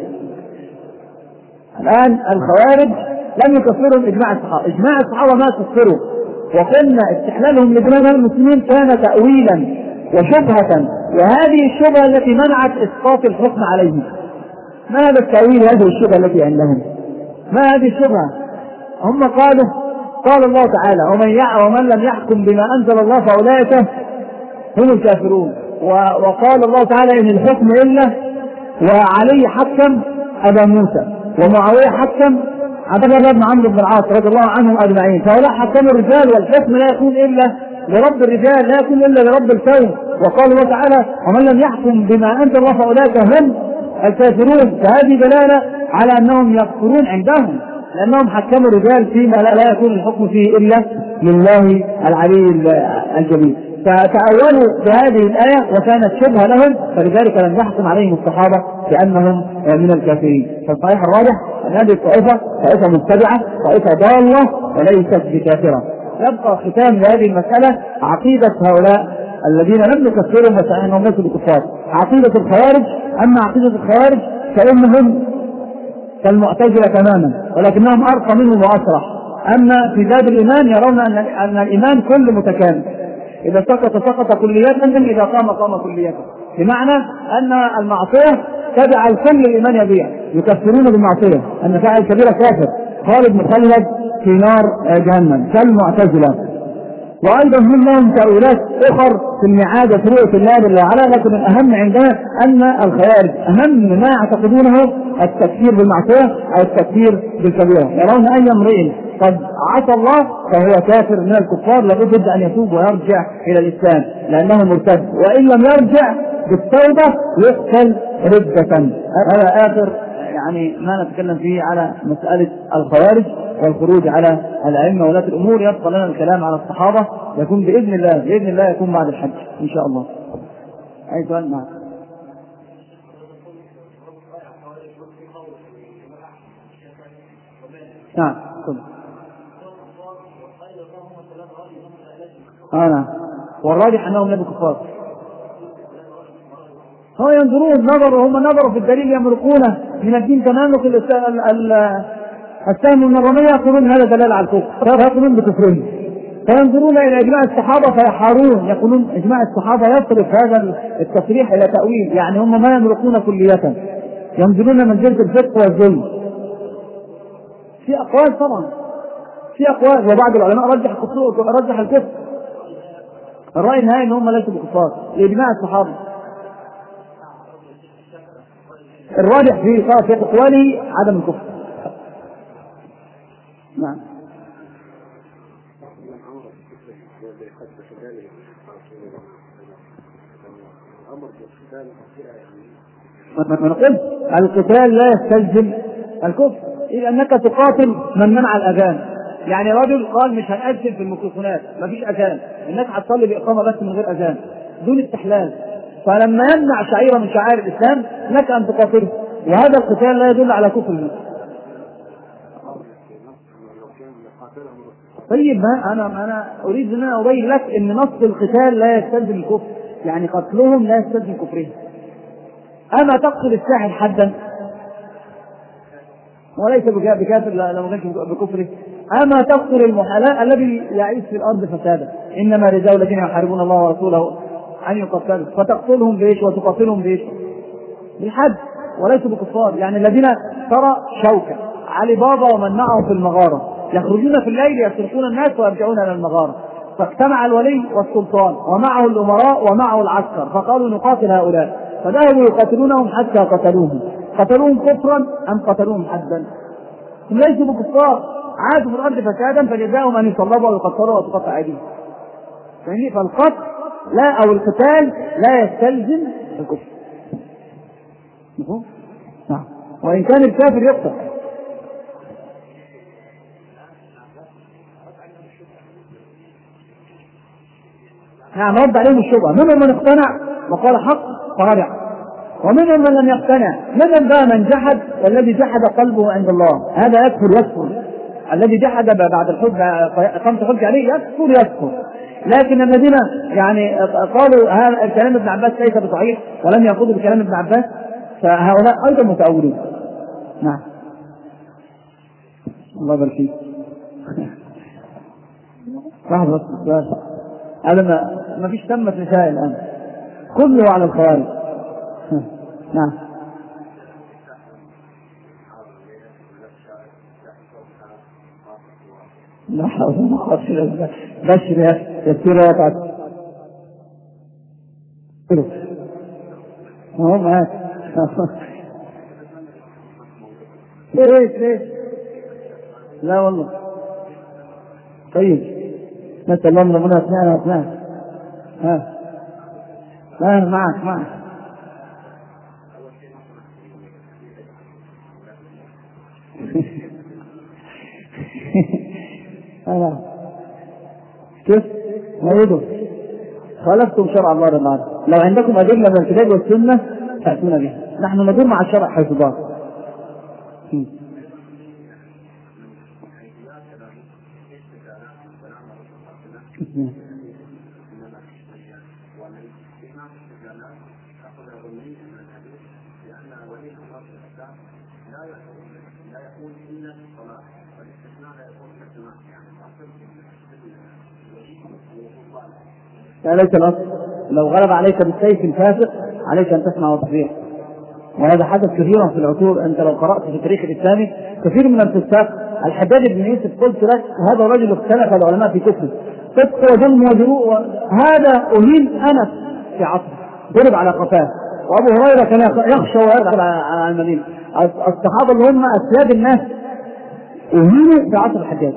الآن الخوارج لم يكفرهم إجماع الصحابة، إجماع الصحابة ما كفروا، وكنا استحلالهم لدماء المسلمين كان تأويلا وشبهة، وهذه الشبهة التي منعت إسقاط الحكم عليهم. ما هذا التأويل؟ هذه الشبهة التي عندهم. ما هذه الشبهة؟ هم قالوا قال الله تعالى ومن, ومن لم يحكم بما أنزل الله فأولئك هم الكافرون، وقال الله تعالى إن الحكم إلا وعلي حكم أبا موسى ومعاوية حكم عبد الله بن عمرو بن العاص رضي الله عنهم أجمعين، فهؤلاء حكموا الرجال والحكم لا يكون إلا لرب الرجال لا يكون إلا لرب الكون. وقال الله تعالى ومن لم يحكم بما أنزل الله فأولئك هم الكافرون. فهذه دلالة على أنهم يكفرون عندهم لأنهم حكموا الرجال فيما لا يكون الحكم فيه إلا لله العلي الجليل. فتأولوا بهذه الآية وكانت شبهة لهم، فلذلك لم يحكم عليهم الصحابة بأنهم من الكافرين. فالصحيح الراجح أن هذه الطائفة طائفة متبعة، طائفة ضالة وليست بكافرة. يبقى ختام لهذه المسألة عقيدة هؤلاء الذين لم نكفرهم وصحيح أنهم ليسوا بكفار، عقيدة الخوارج. أما عقيدة الخوارج فإنهم كالمعتزلة تماما، ولكنهم أرقى منهم وأسرع. أما في باب الإيمان يرون أن أن الإيمان كل متكامل، إذا سقط سقط كلية، إذا قام قام كلية، بمعنى أن المعصية تجعل كل الإيمان يضيع. يكفرون بالمعصية، أن فاعل كبيرة كافر خالد مخلد في نار جهنم كالمعتزلة. وأيضا هم لهم تأويلات أخرى في الميعاد وفروع الله بالله على، لكن الأهم عندنا أن الخوارج أهم ما يعتقدونه التكفير بالمعصية أو التكفير بالكبيرة. يرون أي امرئ قد عصى الله فهو كافر من الكفار، لابد أن يتوب ويرجع إلى الإسلام لأنه مرتد، وإن لم يرجع بالتوبة يقتل ردة. هذا آخر يعني ما نتكلم فيه على مسألة الخوارج والخروج على الأئمة ولاة الأمور. يبقى لنا الكلام على الصحابة، يكون بإذن الله بإذن الله يكون بعد الحج إن شاء الله. أي سؤال؟ معك. نعم كل أنا والراجح أنهم لم كفار. هو ينظرون نظروا هم نظروا في الدليل يملكونه من الدين تمامك السهم من الرمية، يقولون هذا دلالة على الكفر فيقولون بكفرهم. فينظرون إلى إجماع الصحابة فيحارون، يقولون إجماع الصحابة يصرف هذا التصريح إلى تأويل، يعني هم ما يملكون كلية، ينظرون منزلة الفقه والظلم. في أقوال طبعا، في أقوال، وبعض العلماء رجح رجح الكفر. الرأي النهائي إن هم ليسوا بكفار لإجماع الصحابة. الراجح في في أقواله عدم الكفر. نعم. نقول القتال لا يستلزم الكفر، إذ أنك تقاتل من منع الأذان. يعني رجل قال مش هنأذن في الميكروفونات، مفيش أذان، الناس هتصلي بإقامة بس من غير أذان دون استحلال، فلما يمنع شعيرة من شعائر الإسلام لك أن تقاتله، وهذا القتال لا يدل على كفر المسلم. طيب ما أنا أنا أريد أن أبين لك أن نص القتال لا يستلزم الكفر، يعني قتلهم لا يستلزم كفرهم. أما تقتل الساحر حدا وليس بكافر لو كانش بكفره. أما تقتل المحلاء الذي يعيش في الأرض فسادا، إنما رجال الذين يحاربون الله ورسوله أن يقتلوا، فتقتلهم بإيش وتقتلهم بإيش؟ بالحد، وليسوا بكفار. يعني الذين ترى شوكة علي بابا ومن معه في المغارة يخرجون في الليل يسرقون الناس ويرجعون إلى المغارة، فاجتمع الولي والسلطان ومعه الأمراء ومعه العسكر فقالوا نقاتل هؤلاء، فذهبوا يقاتلونهم حتى قتلوهم. قتلوهم كفرا أم قتلوهم حدا؟ هم ليسوا بكفار، عادوا في الأرض فسادا فجزاهم أن يصلبوا ويقتلوا وتقطع أيديهم. فالقتل لا أو القتال لا يستلزم الكفر. نعم. وإن كان الكافر يقتل. نعم رد عليهم الشبهة. منهم من اقتنع وقال حق فرجع، ومنهم من لم يقتنع. منهم بقى من جحد، والذي جحد قلبه عند الله هذا يكفر يكفر. الذي جحد بعد الحجة قامت الحجة عليه يكفر يكفر. لكن الذين يعني قالوا هذا الكلام ابن عباس ليس بصحيح ولم يأخذوا بكلام ابن عباس فهؤلاء أيضا متأولون. نعم الله يبارك فيك. لحظة بس هذا ما ما فيش تمت نساء الآن كله على الخوارج. نعم لا حول ولا قوة إلا بالله. بشر يسير ويقعد هو معاك. ليش ليش لا والله. طيب نسأل الله من ربنا أثناء أثناء ها لا معك معك. أنا كيف نعيده خالفتم شرع الله تعالى. لو عندكم أدلة من الكتاب والسنة فأتونا بها، نحن ندور مع الشرع حيث دار. لا ليس الأصل. لو غلب عليك بالسيف الفاسق عليك أن تسمع وتطيع، وهذا حدث كثيرا في العصور. أنت لو قرأت في التاريخ الإسلامي كثير من الفساق، الحجاج بن يوسف قلت لك هذا الرجل اختلف العلماء في كفره، فسق ودم وجروء، هذا أهين أنس في عصره ضرب على قفاه، وأبو هريرة كان يخشى ويدخل على المدينة. الصحابة اللي هم أسياد الناس أهينوا في عصر الحجاج.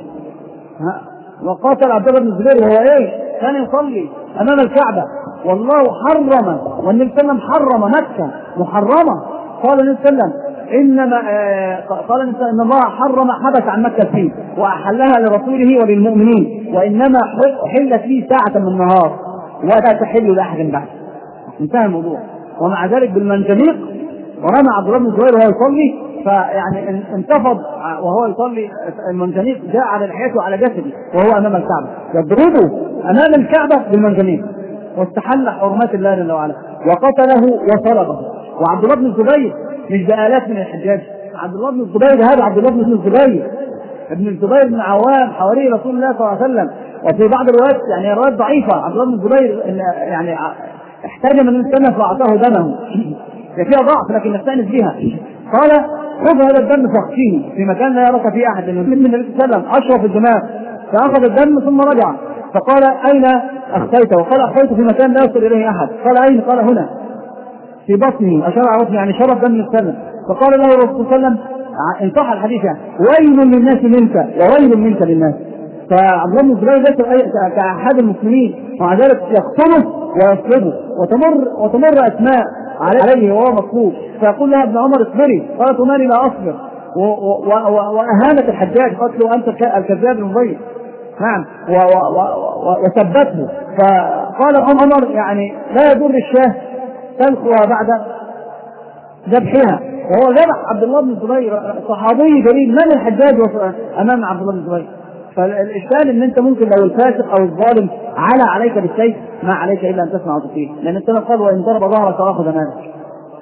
وقاتل عبد الله بن الزبير وهو ايه؟ كان يصلي امام الكعبه والله حرم، والنبي صلى الله عليه وسلم حرم مكه محرمه. قال النبي صلى الله عليه وسلم انما آه قال النبي ان الله حرم حبس عن مكه فيه واحلها لرسوله وللمؤمنين، وانما حلت لي ساعه من النهار ولا تحل لاحد بعد. انتهى الموضوع. ومع ذلك بالمنجنيق ورمى عبد الله بن الزبير وهو يصلي، فيعني انتفض وهو يصلي المنجنيق جاء على لحيته وعلى جسده وهو امام الكعبه، يضربه امام الكعبه بالمنجنيق واستحل حرمات الله جل وعلا وقتله وصلبه. وعبد الله بن الزبير مش بآلاف من الحجاج، عبد الله بن الزبير هذا عبد الله بن الزبير ابن الزبير بن عوام حواري رسول الله صلى الله عليه وسلم. وفي بعض الروايات يعني روايات ضعيفه عبد الله بن الزبير يعني احتاج من السنه فاعطاه دمه، فيها ضعف لكن نستأنس بها. قال خذ هذا الدم فاخفيه في مكان لا يراك فيه احد، لان النبي صلى الله عليه وسلم اشرف الدماء، فاخذ الدم ثم رجع فقال اين اخفيته؟ وقال اخفيته في مكان لا يصل اليه احد. قال اين؟ قال هنا في بطني، اشار على بطني يعني شرف دم السلم. فقال له الرسول صلى الله عليه وسلم ان صح الحديث يعني ويل للناس منك وويل منك للناس. فعبد الله بن الزبير ليس كاحد المسلمين، ومع ذلك يقتله ويصلبه وتمر وتمر اسماء عليه وهو مطلوب، فيقول لها ابن عمر اصبري، قالت ومالي لا اصبر، واهانت الحجاج، قالت له انت الكذاب المبين، نعم، وثبته. فقال عمر يعني لا يضر الشاه تلقها بعد ذبحها، وهو ذبح عبد الله بن الزبير صحابي جليل. من الحجاج امام عبد الله بن الزبير؟ فالإشكال ان انت ممكن لو الفاسق او الظالم على عليك بالسيف ما عليك الا ان تسمع وتطيع، لان انت قال وان ضرب ظهرك واخذ مالك.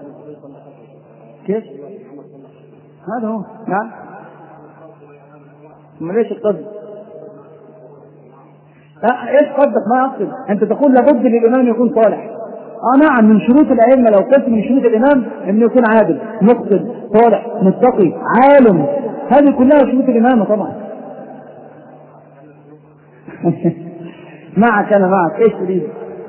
كيف؟ هذا هو. نعم. ما ليش القصد؟ لا ايش قصدك؟ ما اقصد انت تقول لابد للامام يكون صالح. اه نعم، من شروط الائمه لو قلت من شروط الامام انه يكون عادل مقصد صالح متقي عالم، هذه كلها شروط الامامه طبعا. معك انا معك، ايش تريد؟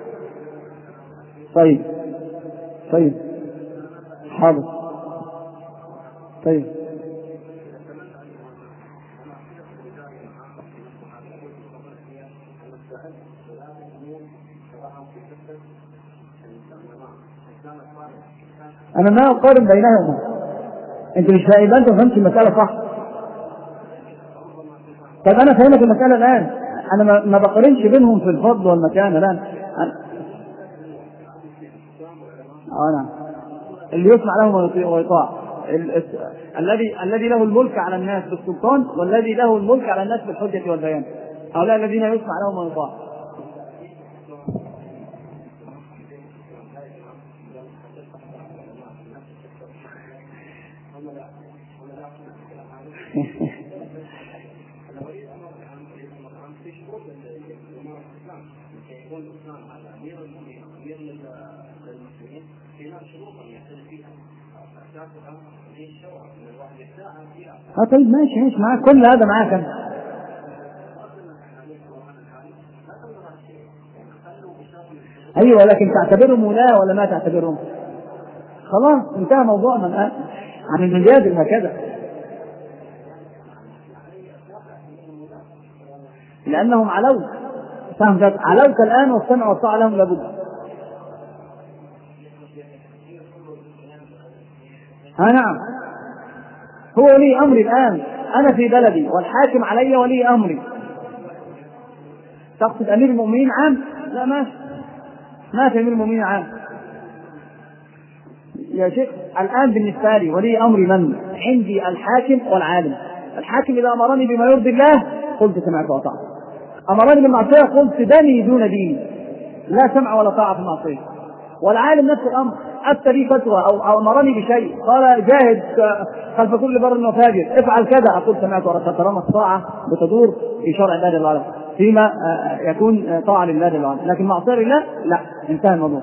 طيب طيب حاضر. طيب انا ما اقارن بينهما، انت مش فاهم، انت فهمت المساله صح. طيب انا فاهمك المساله الان، انا ما بقارنش بينهم في الفضل والمكانه الان. اه نعم، اللي يسمع له ويطاع، الذي الذي له الملك على الناس بالسلطان والذي له الملك على الناس بالحجه والبيان، هؤلاء الذين يسمع لهم ويطاع. اه طيب ماشي ماشي معاك كل هذا معاك انا. ايوه لكن تعتبرهم ولاة ولا ما تعتبرهم؟ خلاص انتهى موضوعنا الان عن المجادل هكذا، لانهم علوك، فهمت؟ علوك الان والسمع والطاعه لهم لابد. ها نعم، هو ولي امري الان، انا في بلدي والحاكم علي ولي امري. تقصد امير المؤمنين عام؟ لا ماشي، مات أمير المؤمنين عام. يا شيخ الآن بالنسبة لي ولي أمري من؟ عندي الحاكم والعالم. الحاكم إذا أمرني بما يرضي الله قلت سمعت وأطعت، أمرني بالمعصية قلت دمي دون ديني، لا سمع ولا طاعة في المعصية. والعالم نفس الأمر، أفتى لي فتوى أو أمرني بشيء قال جاهد خلف كل بر وفاجر افعل كذا، أقول سمعت وأطعت طالما الطاعة بتدور في شرع الله جل وعلا فيما يكون طاعة لله جل وعلا، لكن معصية لله لا، انتهى الموضوع.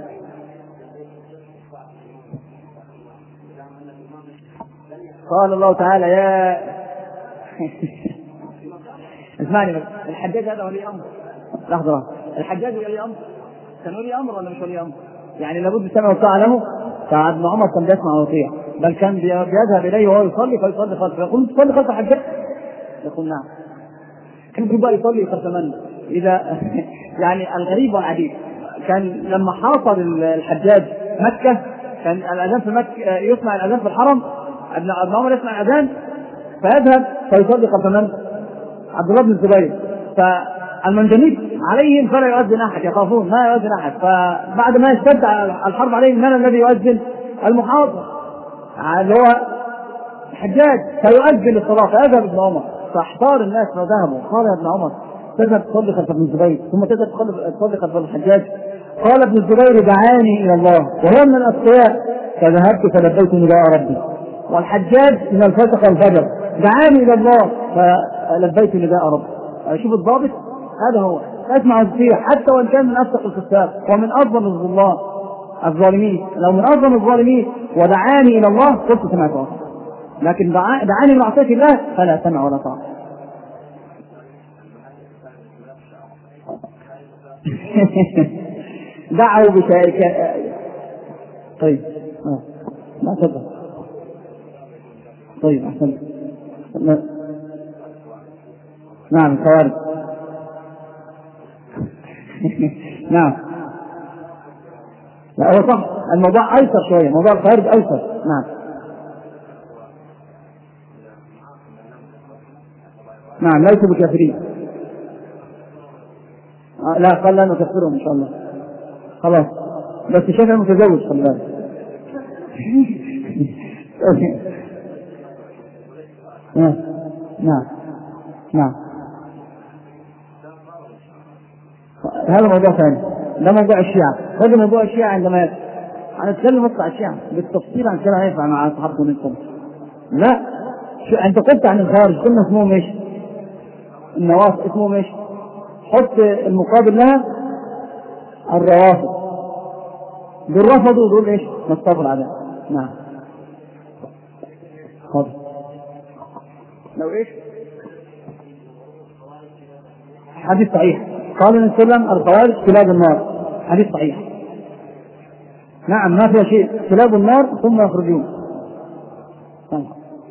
قال الله تعالى يا اسمعني بس، الحجاج هذا ولي امر. لحظه، الحجاج ولي امر، كان ولي امر ولا مش ولي امر؟ يعني لابد السمع والطاعه له. فابن عمر كان بيسمع ويطيع، بل كان بيذهب اليه وهو يصلي فيصلي خلفه، يقول تصلي خلف الحجاج؟ يقول نعم. كان بقى يصلي خلف من؟ اذا يعني الغريب والعجيب كان لما حاصر الحجاج مكه كان الاذان في مكه يسمع الاذان في الحرم، ابن عمر يسمع الاذان فيذهب فيصلي خلف من؟ عبد الله بن الزبير. فالمنجنيق عليهم فلا يؤذن احد، يخافون ما يؤذن احد. فبعد ما اشتد الحرب عليهم من الذي يؤذن؟ المحاصر اللي هو الحجاج، فيؤذن الصلاه فيذهب ابن عمر، فاحتار الناس فذهبوا. قال يا ابن عمر تذهب تصلي خلف ابن الزبير ثم تذهب تصلي خلف الحجاج؟ قال ابن الزبير دعاني الى الله وهو من الاتقياء فذهبت فلبيت نداء ربي، والحجاج من الفسق الفجر دعاني الى الله فلبيت نداء ربي. شوف الضابط هذا هو، اسمع وتطيع حتى وان كان من افسق الكفار ومن اظلم الله الظالمين. لو من اظلم الظالمين ودعاني الى الله قلت سمعت وأطعت، لكن دعاني لمعصية الله فلا سمع ولا طاعة. دعوا بشيء. طيب آه. لا تفضل. طيب أحسن. نعم الخوارج. نعم لا هو صح، الموضوع أيسر شوية، موضوع الخوارج أيسر. نعم نعم ليسوا بكافرين. آه لا قال لا نكفرهم إن شاء الله خلاص، بس شافعي متزوج خلي بالك. نعم نعم نعم هذا موضوع ثاني، ده موضوع الشيعة. هذا موضوع الشيعة عندما يأتي هنتكلم مطلع الشيعة بالتفصيل عن كده هينفع مع أصحابكم منكم. لا شو أنت قلت عن الخارج قلنا اسمهم ايش؟ النوافذ اسمهم ايش؟ حط المقابل لها الروافض، دول رفضوا دول ايش؟ مصطفى العداء. نعم خلاص لو ايش؟ حديث صحيح قال النبي صلى الله عليه وسلم الخوارج كلاب النار، حديث صحيح. نعم ما فيها شيء، كلاب النار ثم يخرجون. طيب.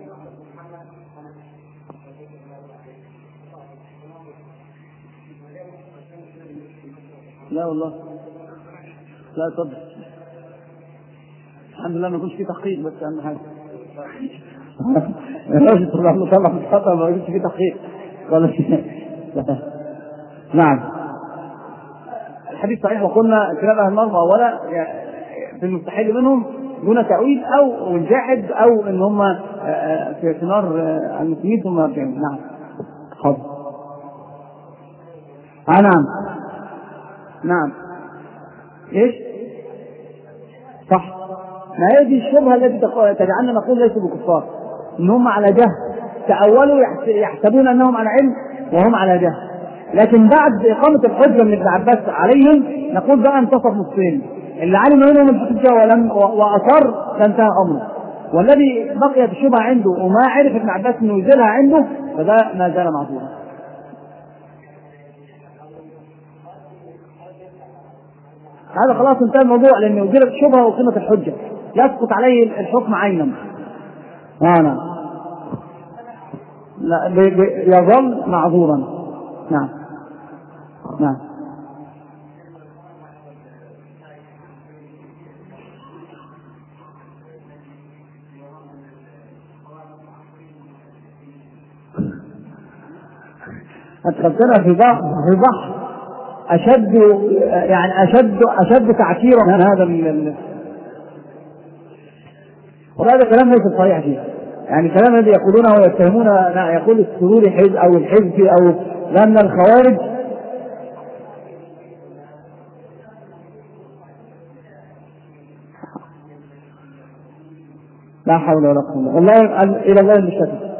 لا والله لا تفضل، الحمد لله ما يكونش في تحقيق، بس اهم حاجه الراجل طلع له طلع من خطأ ما يكونش في تحقيق ولا شيء. نعم الحديث صحيح، وقلنا كلاب اهل النار ولا في المستحيل منهم دون تأويل او الجاحد او ان هم في نار المسلمين ثم يرجعون. نعم حاضر. آه نعم نعم ايش صح، ما هي دي الشبهه التي تجعلنا نقول ليسوا بكفار، ان هم على جهل، تأولوا يحسبون انهم على علم وهم على جهل، لكن بعد اقامه الحجه من ابن عباس عليهم نقول بقى انتصف نصفين، اللي علم منهم الحجه ولم واصر فانتهى امره، والذي بقيت الشبهه عنده وما عرف ابن عباس انه يزيلها عنده فده ما زال معذورا. هذا خلاص انتهى الموضوع، لأنه يزيل الشبهة وقيمة الحجة يسقط عليه الحكم عينا. نعم لا يظل معذورا. نعم نعم أدخلتنا في بحر في بحر أشد يعني أشد أشد تعكيرا من هذا ال... وهذا كلام ليس صحيح فيه. يعني الكلام الذي يقولونه ويتهمون يقول السروري حزب أو الحزب أو لأن الخوارج لا حول ولا قوة والله إلى الله المشتكى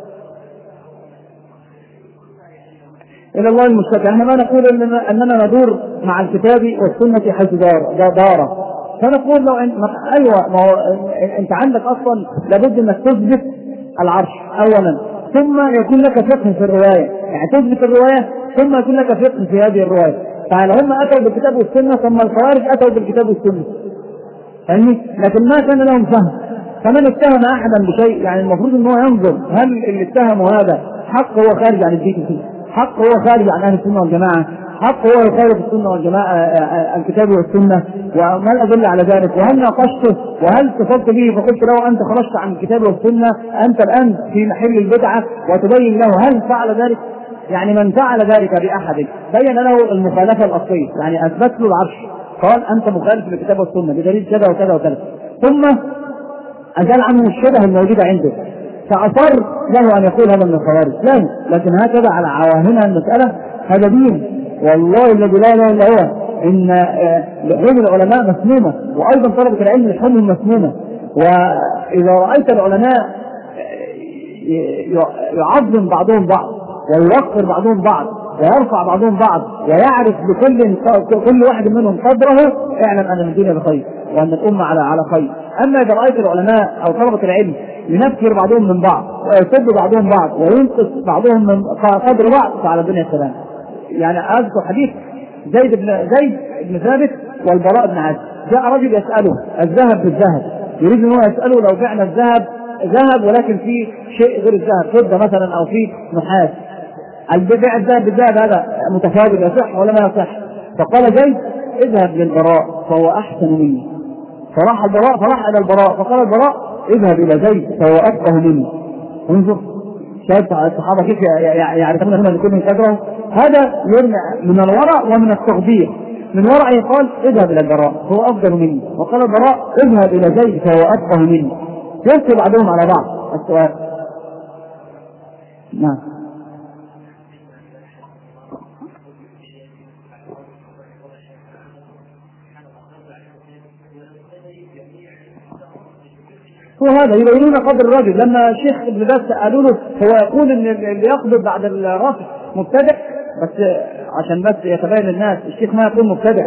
إلى الله المشتكى. احنا ما نقول إننا, أننا ندور مع الكتاب والسنة حيث دار دار فنقول لو إن أيوة ما هو أنت عندك أصلا لابد أنك تثبت العرش أولا ثم يكون لك فقه في الرواية، يعني تثبت الرواية ثم يكون لك فقه في هذه الرواية. فهم أتوا بالكتاب والسنة ثم الخوارج أتوا بالكتاب والسنة يعني، لكن ما كان لهم فهم. فمن اتهم أحدا بشيء يعني المفروض أنه ينظر هل اللي اتهمه هذا حق هو خارج عن الدين، حق هو خارج عن أهل السنة والجماعة، حق هو يخالف السنة والجماعة الكتاب والسنة، وما الأدلة على ذلك، وهل ناقشته وهل اتصلت به فقلت له أنت خرجت عن الكتاب والسنة أنت الآن في محل البدعة وتبين له هل فعل ذلك؟ يعني من فعل ذلك بأحد بين له المخالفة الأصلية، يعني أثبت له العرش قال أنت مخالف للكتاب والسنة بدليل كذا وكذا وكذا، ثم أزال عنه الشبه الموجودة عنده فأصر له أن يقول هذا من الخوارج. لا، لكن هكذا على عواهنها المسألة هذا دين والله الذي لا اله الا هو. ان لحوم العلماء مسمومه، وايضا طلبه العلم لحومهم مسمومه. واذا رايت العلماء يعظم بعضهم بعض ويوقر بعضهم بعض ويرفع بعضهم بعض ويعرف بكل كل واحد منهم قدره، اعلم ان الدنيا بخير وان الامه على على خير. اما اذا رايت العلماء او طلبه العلم ينفر بعضهم من بعض ويسب بعضهم بعض وينقص بعضهم من قدر بعض فعلى الدنيا السلام. يعني أذكر حديث زيد بن زيد بن ثابت والبراء بن عازب، جاء رجل يسأله الذهب بالذهب، يريد أن هو يسأله لو بعنا الذهب ذهب ولكن في شيء غير الذهب فضة مثلا أو في نحاس، البيع الذهب بالذهب هذا متفاضل يصح ولا ما يصح؟ فقال زيد اذهب للبراء فهو أحسن مني. فراح البراء فراح إلى البراء فقال البراء اذهب إلى زيد فهو أفقه مني. انظر شايف الصحابة كيف يعرفون هنا لكل قدره. هذا من الورع ومن التغذية. من ورع يقال اذهب إلى البراء هو أفضل مني، وقال البراء اذهب إلى زيد فهو أفقه مني. يرسل بعضهم على بعض. السؤال نعم هو هذا يبينون قدر الرجل. لما الشيخ ابن باز سألوا له هو يقول ان اللي يقبض بعد الرفع مبتدع، بس عشان بس يتبين الناس الشيخ ما يقول مبتدع،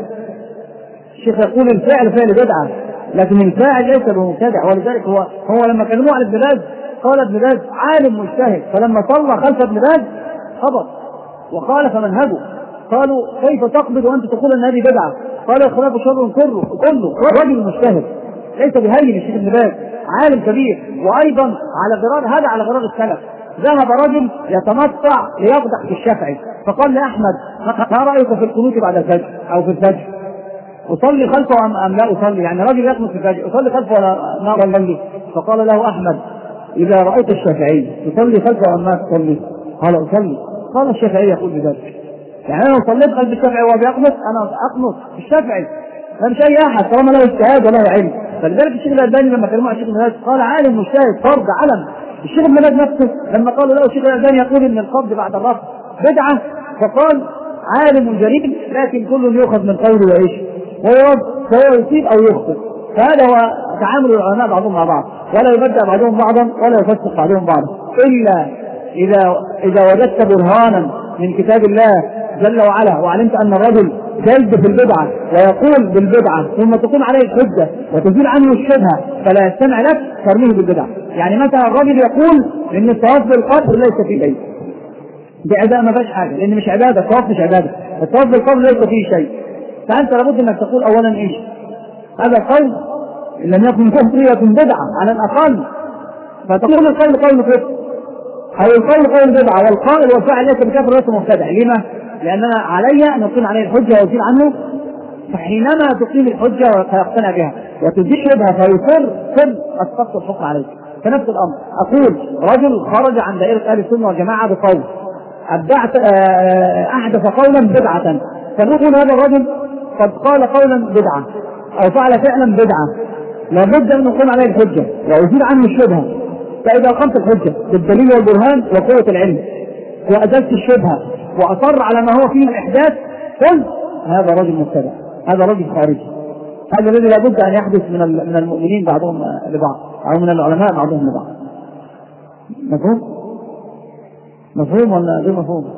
الشيخ يقول الفعل فعل بدعة لكن الفاعل ليس بمبتدع. ولذلك هو هو لما كلموه عن ابن باز قال ابن باز عالم مجتهد، فلما صلى خلف ابن باز خبط وخالف منهجه. قالوا كيف تقبض وانت تقول ان هذه بدعة؟ قال الخلاف شر كله كله رجل مجتهد ليس بهين. الشيخ ابن باز عالم كبير، وايضا على غرار هذا على غرار السلف. ذهب رجل يتمطع ليقدح في الشافعي فقال لاحمد ما رايك في القنوت بعد الفجر او في الفجر؟ اصلي خلفه ام, أم لا اصلي؟ يعني رجل يقنط في الفجر اصلي خلفه ولا ما اصلي؟ فقال له احمد اذا رايت الشافعي تصلي خلفه ام ما تصلي؟ قال اصلي. قال الشافعي يقول بذلك، يعني انا صليت خلف الشافعي وهو بيقنط انا اقنط في الشافعي، لا مش اي احد طالما له اجتهاد وله علم. فلذلك الشيخ الألباني لما كلموا عن الشيخ ابن باز قال عالم مجتهد فرض علم. الشيخ ابن باز نفسه لما قالوا له الشيخ الألباني يقول ان القبض بعد الرفع بدعة فقال عالم جليل لكن كل يؤخذ من قوله وايش ويرد فهو يصيب او يخطئ. فهذا هو تعامل العلماء بعضهم مع بعض، ولا يبدع بعضهم بعضا ولا يفسق بعضهم بعضا الا اذا اذا وجدت برهانا من كتاب الله جل وعلا وعلمت ان الرجل جلد في البدعة ويقول بالبدعة ثم تقوم عليه الحجة وتزيل عنه الشبهة فلا يستمع لك ترميه بالبدعة. يعني مثلا الرجل يقول ان الطواف بالقبر ليس فيه شيء، دي عبادة ما فيش حاجة لان مش عبادة، الطواف مش عبادة، الطواف بالقبر ليس فيه شيء. فانت لابد انك تقول اولا ايش هذا القول ان لم يكن كفر يكون بدعة على الاقل، فتقول القول قول كفر او القول قول بدعة والقائل والفاعل ليس بكفر ليس مبتدع. لما؟ لأننا علي أن نقيم عليه الحجة ويزيل عنه. فحينما تقيم الحجة ويقتنع بها وتزيل بها فيصر صر أسقط الحكم عليك. فنفس الأمر أقول رجل خرج عن دائرة أهل السنة والجماعة بقول أبدعت أحدث قولا بدعة فنقول هذا الرجل قد قال قولا بدعة أو فعل فعلا بدعة، لابد أن نقوم عليه الحجة وأزيل عنه الشبهة. فإذا أقمت الحجة بالدليل والبرهان وقوة العلم وأزلت الشبهة وأصر على ما هو فيه الإحداث، قل هذا رجل مبتدع، هذا رجل خارجي. هذا الذي لابد أن يحدث من من المؤمنين بعضهم لبعض أو من العلماء بعضهم لبعض. مفهوم؟ مفهوم ولا غير مفهوم؟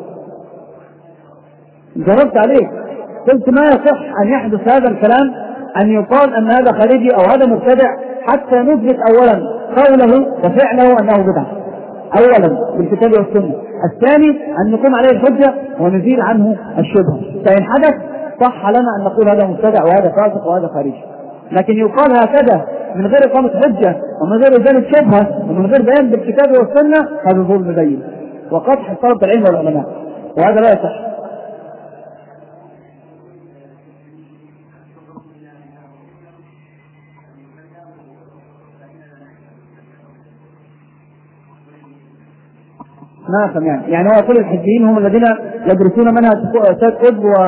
جربت عليك قلت ما يصح أن يحدث هذا الكلام، أن يقال أن هذا خارجي أو هذا مبتدع، حتى نثبت أولا قوله وفعله أنه بدعة أولا بالكتاب والسنة، الثاني أن نقوم عليه الحجة ونزيل عنه الشبهة. فإن حدث صح لنا أن نقول هذا مبتدع وهذا فاسق وهذا خارجي. لكن يقال هكذا من غير إقامة حجة ومن غير إزالة شبهة ومن غير بيان بالكتاب والسنة، هذا ظلم بين وقدح طلب العلم والعلماء، وهذا لا يصح. ما سمعنا يعني هو كل الحزبيين هم الذين يدرسون منهج سيد قطب و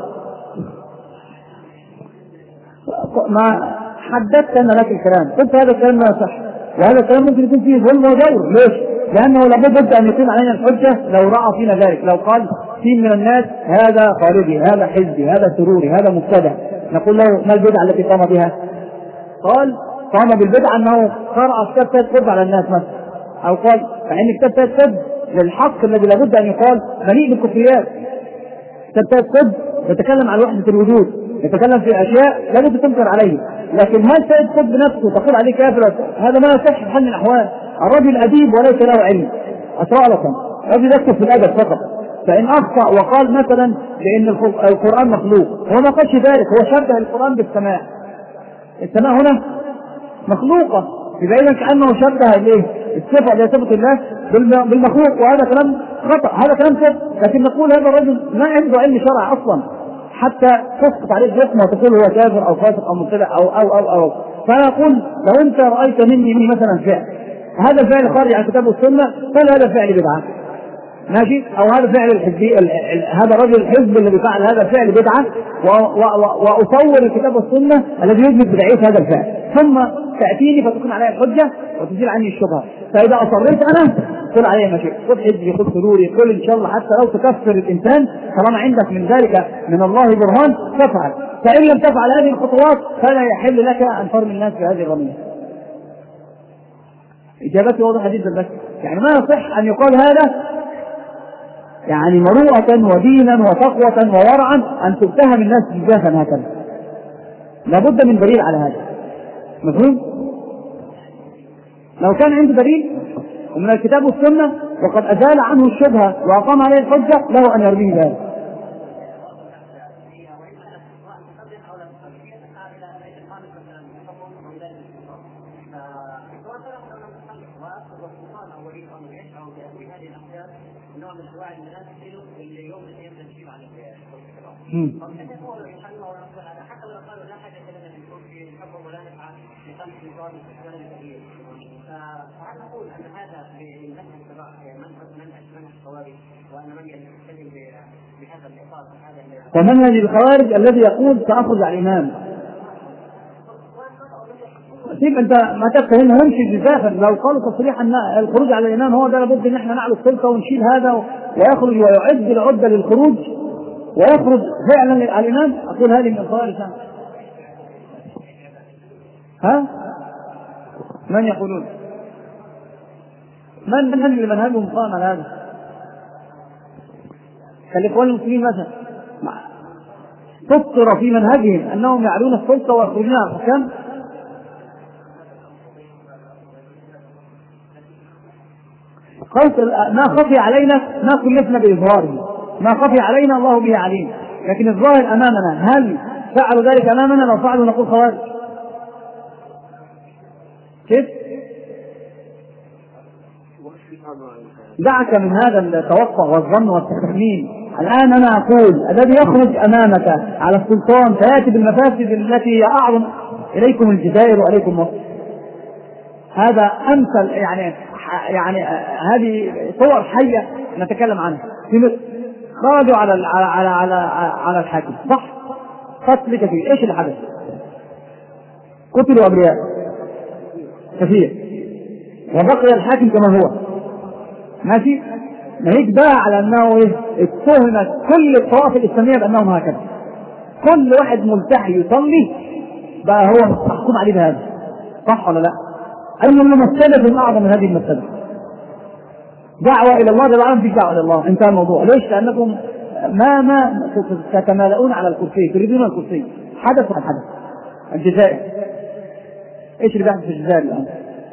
ما حددت أنا لك الكلام، قلت هذا الكلام لا يصح، وهذا الكلام ممكن يكون فيه ظلم وجور. ليش؟ لأنه لابد أن يكون علينا الحجة لو رأى فينا ذلك. لو قال في من الناس هذا خارجي، هذا حزبي، هذا سروري، هذا مبتدع، نقول له ما البدعة التي قام بها؟ قال قام بالبدعة أنه قرأ كتاب سيد قطب على الناس مثلا، أو قال فإن كتاب سيد قطب للحق الذي لابد أن يقال مليء بالكفريات. كتاب سيد قطب يتكلم عن وحدة الوجود، يتكلم في أشياء لابد تنكر عليه. لكن هل سيد قطب نفسه تقول عليه كافر؟ هذا ما يصح بحال من الأحوال. الرجل أديب وليس له علم، أسرع لكم الرجل يكتب في الأدب فقط. فإن أخطأ وقال مثلا بأن القرآن مخلوق، هو ما قالش ذلك، هو شبه القرآن بالسماء. السماء هنا مخلوقة، إذا إذا كأنه شبه إليه الصفة لصفة الله بالمخلوق، وهذا كلام خطأ، هذا كلام كذب. لكن نقول هذا الرجل ما عنده علم شرع أصلا حتى تسقط عليه الحكم وتقول هو كافر أو فاسق أو مبتدع أو أو أو أو. فنقول لو أنت رأيت مني مني مثلا فعل، هذا الفعل خارج عن الكتاب والسنة، قل هذا فعل بدعة، ماشي؟ أو هذا فعل الحزبي، هذا الرجل الحزب الذي فعل هذا الفعل بدعة، وأصور الكتاب والسنة الذي يثبت بدعية هذا الفعل، ثم تأتيني فتكون علي الحجة وتزيل عني الشبهة. فإذا أصريت أنا قل علي ما شئت، قل حزبي، قل سروري، قل إن شاء الله حتى لو تكفر الإنسان، طالما عندك من ذلك من الله برهان تفعل. فإن لم تفعل هذه الخطوات فلا يحل لك أن ترمي الناس في هذه الرمية. إجابتي واضحة جدا، بس يعني ما يصح أن يقال هذا يعني مروءة ودينا وتقوة وورعا أن تتهم الناس جزافا هكذا. لابد من دليل على هذا، مفهوم؟ لو كان عنده دليل ومن الكتاب والسنة وقد أزال عنه الشبهة وأقام عليه الحجة، له أن يرميه ذلك. فهل نقول ان هذا من منهج الخوارج وان من يستدل بهذا الاطار هذا ومنهج الخوارج الذي يقول سأخرج على الإمام؟ طيب انت ما تفهم نمشي جزافا. لو قالوا تصريحا ان الخروج على الإمام هو ده لابد ان احنا نعلو السلطة ونشيل هذا ويخرج ويعد العدة للخروج ويخرج فعلا على الإمام، اقول هذه من الخوارج. ها؟ من يقولون؟ من من اللي منهجهم قام على هذا؟ كالإخوان المسلمين مثلا فطر في منهجهم أنهم يعلون السلطة ويخرجون على الحكام. ما خفي علينا ما كلفنا بإظهاره، ما خفي علينا الله به عليم، لكن الظاهر أمامنا. هل فعلوا ذلك أمامنا؟ لو فعلوا نقول خوارج. كيف؟ دعك من هذا التوقع والظن والتخمين. الآن أنا أقول الذي يخرج أمامك على السلطان فيأتي بالمفاسد التي هي أعظم، إليكم الجزائر وإليكم مصر. هذا أمثل يعني يعني هذه صور حية نتكلم عنها في مصر. خرجوا على على على على, على الحاكم، صح؟ قتل كثير. ايش اللي حدث؟ قتلوا ابرياء كثير وبقي الحاكم كما هو ماشي. نهيك بقى على انه ايه؟ اتهمت كل الطوائف الاسلاميه بانهم هكذا، كل واحد ملتحي يصلي بقى هو محكوم عليه بهذا، صح ولا لا؟ اي المفسده من اعظم من هذه المفسده؟ دعوه الى الله، ده ما فيش دعوه الى الله، انتهى الموضوع. ليش؟ لانكم ما ما تتمالؤون على الكرسي، تريدون الكرسي. حدث ولا حدث؟ الجزائر، ايش اللي بيحدث في الجزائر الان؟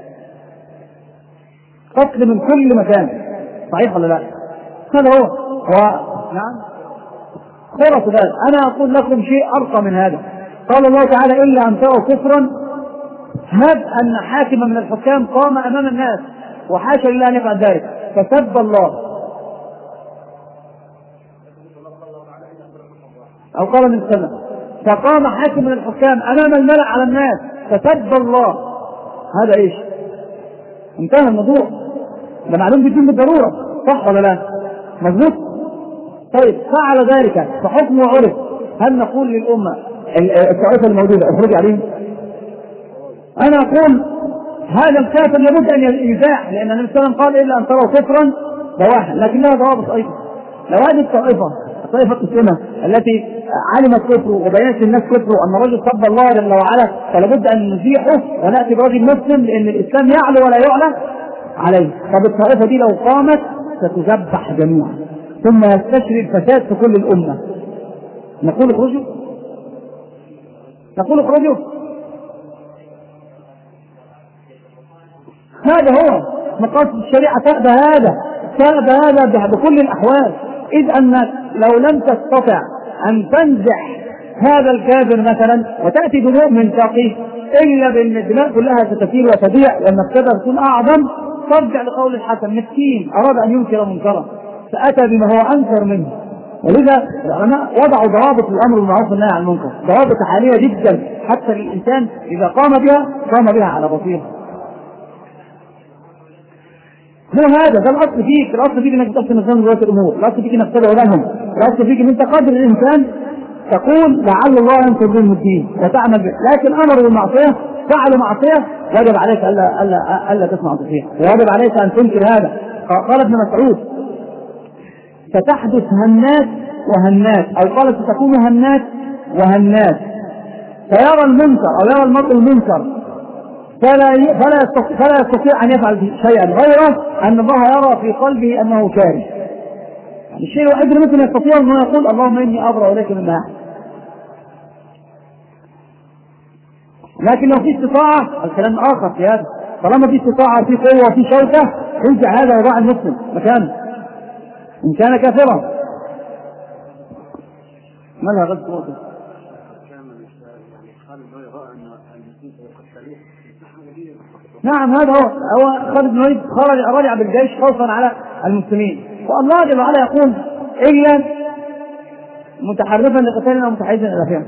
قتل من كل مكان، صحيح ولا لا؟ هذا هو. و... نعم خرص ذلك. انا اقول لكم شيء ارقى من هذا. قال الله تعالى الا ان تروا كفرا، هب ان حاكما من الحكام قام امام الناس وحاشا لله ان يفعل ذلك فسب الله، او قال من سنة فقام حاكم من الحكام امام الملأ على الناس فسب الله، هذا ايش؟ انتهى الموضوع. ده معلوم بالدين بالضرورة، صح ولا لا؟ مظبوط. طيب فعل ذلك فحكمه عرف، هل نقول للأمة الطائفة الموجودة اخرج عليهم؟ انا اقول هذا الكافر لابد ان يزاح، لان النبي صلى الله عليه وسلم قال الا ان تروا كفرا بواحد، لكنها ضوابط ايضا. لو هذه الطائفة الطائفة القسمة التي علمت كفره وبينت الناس كفره ان الرجل سب الله جل وعلا، فلابد ان نزيحه وناتي برجل مسلم، لان الاسلام يعلو ولا يعلى عليه. طب الطائفة دي لو قامت ستذبح جميعا ثم يستشري الفساد في كل الامة، نقول اخرجوا؟ نقول اخرجوا؟ هذا هو مقاصد الشريعة، تأبى هذا تأبى هذا بكل الأحوال. إذ أنك لو لم تستطع أن تنزح هذا الكافر مثلا وتأتي بمؤمن تقي إلا بأن الدماء كلها ستسير وتضيع والمفسدة تكون أعظم، ترجع لقول الحسن مسكين أراد أن ينكر منكرا فأتى بما هو أنكر منه. ولذا العلماء وضعوا ضوابط الأمر بالمعروف والنهي عن المنكر، ضوابط عالية جدا حتى الإنسان إذا قام بها قام بها على بصيرة. مو هذا ده الاصل فيك، الاصل فيك انك تقسم النظام ذات الامور، الاصل فيك انك تدعو لهم، الاصل فيك ان انت قادر الانسان تقول لعل الله ينصر بهم الدين وتعمل به. لكن امر بالمعصيه، فعل معصيه، وجب عليك الا الا الا تسمع تصحيح، ويجب عليك ان تنكر هذا. قال ابن مسعود ستحدث هنات وهنات، او قال ستكون هنات وهنات، فيرى المنكر او يرى المرء المنكر فلا فلا فلا يستطيع ان يفعل شيئا غيره ان الله يرى في قلبه انه كاره. يعني الشيء الوحيد اللي ممكن يستطيع انه يقول اللهم اني ابرأ اليك مما احسن. لكن لو في استطاعه الكلام اخر في هذا، طالما في استطاعه في قوه في شوكه ينزع هذا وضع المسلم مكانه ان كان كافرا. ماذا غد قوته؟ نعم هذا هو هو خالد بن الوليد خرج رجع بالجيش خوفا على المسلمين، والله جل وعلا يقول الا متحرفا لقتال او متحيزا الى فهم.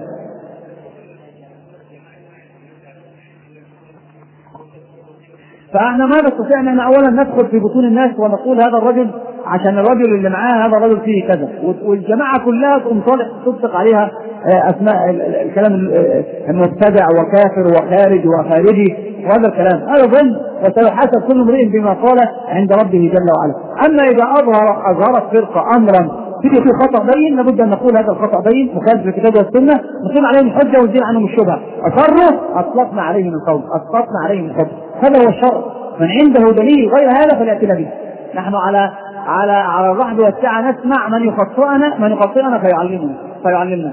فاحنا ما نستطيع ان اولا ندخل في بطون الناس ونقول هذا الرجل عشان الرجل اللي معاه هذا الرجل فيه كذا، والجماعه كلها تقوم طالع تطلق عليها اسماء الكلام المبتدع وكافر وخارج وخارجي، وهذا الكلام هذا ظن، وسيحاسب كل امرئ بما قال عند ربه جل وعلا. اما اذا اظهر اظهرت فرقه امرا فيه فيه خطا بين، لابد ان نقول هذا الخطا بين مخالف للكتاب والسنه، نقيم عليهم الحجه ونزيل عنهم الشبهه. اصروا اطلقنا عليهم القول، اسقطنا عليهم الحجه. هذا هو الشرع، من عنده دليل غير هذا فليأتنا به. نحن على على على الرحب والسعه نسمع من يخطئنا من يخطئنا فيعلمنا فيعلمنا.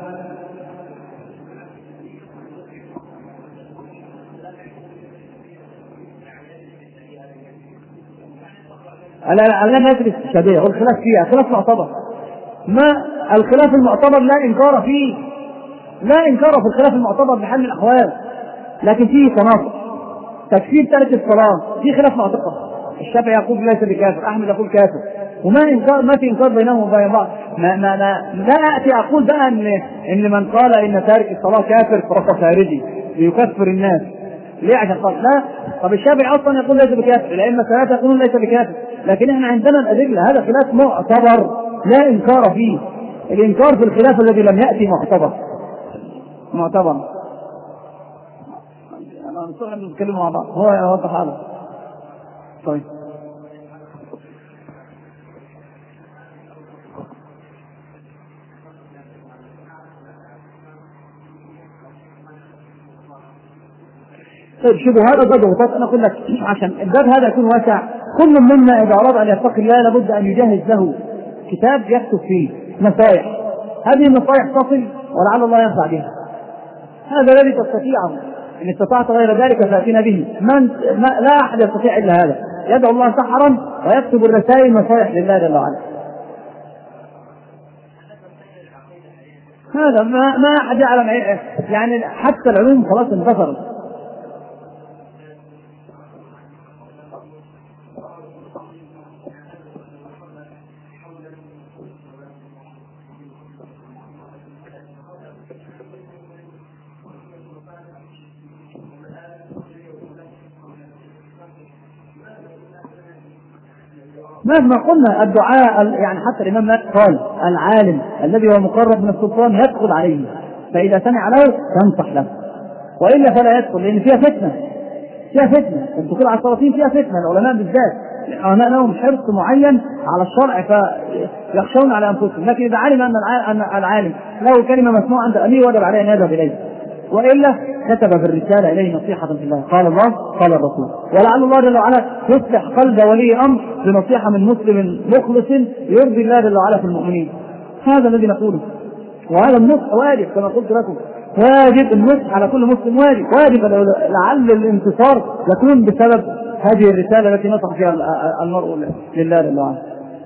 العلامة الاستشهادية والخلاف فيها خلاف معتبر، ما الخلاف المعتبر لا إنكار فيه، لا إنكار في الخلاف المعتبر بحال الأحوال، لكن فيه تناقض. تكفير ترك الصلاة في خلاف معتبر، الشافعي يقول ليس بكافر، أحمد يقول كافر، وما إنكار ما في إنكار بينهم وبين بعض. ما ما ما لا أأتي أقول بقى إن إن من قال إن تارك الصلاة كافر فهو خارجي ليكفر الناس. ليه؟ عشان قال لا. طب الشافعي اصلا يقول ليس بكافر، الائمه الثلاثه يقولون ليس بكافر، لكن احنا عندنا الادله، هذا خلاف معتبر لا إنكار فيه. الإنكار في الخلاف الذي لم يأتي معتبر معتبر أنا نصح أن نتكلم مع بعض، هو يوضح هذا. طيب طيب شبهات وضغوطات. أنا أقول لك عشان الباب هذا يكون واسع، كل منا إذا أراد أن يتقي الله لابد أن يجهز له كتاب يكتب فيه نصائح. هذه النصائح تصل ولعل الله ينفع بها. هذا الذي تستطيعه، إن استطعت غير ذلك فأتينا به. من لا أحد يستطيع إلا هذا، يدعو الله سحرا ويكتب الرسائل نصائح لله جل وعلا. هذا ما ما أحد يعلم، يعني حتى العلوم خلاص انتصرت. مهما قلنا الدعاء، يعني حتى الإمام مالك قال العالم الذي هو مقرب من السلطان يدخل عليه، فإذا سمع له تنصح له، وإلا فلا يدخل، لأن فيها فتنة فيها فتنة الدخول على السلاطين فيها فتنة. العلماء بالذات العلماء لهم حرص معين على الشرع فيخشون على أنفسهم، لكن إذا علم أن العالم له كلمة مسموعة عند الأمير وجب عليه أن يذهب إليه، وإلا كتب في الرسالة إليه نصيحة في الله، قال الله قال الرسول. ولعل الله جل وعلا يصلح قلب ولي أمر بنصيحة من مسلم مخلص يرضي الله جل وعلا في المؤمنين. هذا الذي نقوله، وهذا النصح واجب كما قلت لكم، واجب النصح على كل مسلم، واجب واجب لعل الانتصار يكون بسبب هذه الرسالة التي نصح فيها المرء لله جل وعلا.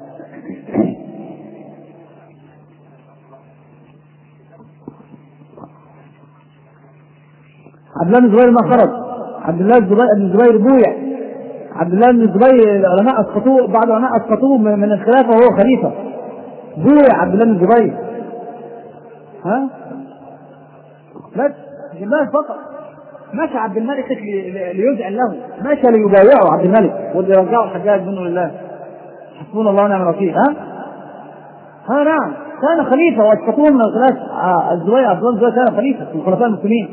عبد الله بن الزبير ما خرج، عبد الله بن الزبير بويع، عبد الله بن الزبير العلماء اسقطوه، بعض العلماء اسقطوه من الخلافه وهو خليفه. بويع عبد الله بن الزبير، ها بس جمال فقط. مشى عبد الملك ليذعن له، مشى ليبايعه عبد الملك وليرجعه الحجاج منه لله، حسبنا الله ونعم الوكيل. ها ها نعم كان خليفه واسقطوه من الخلافه. الزبير عبد الله الزبير كان خليفه من خلفاء المسلمين.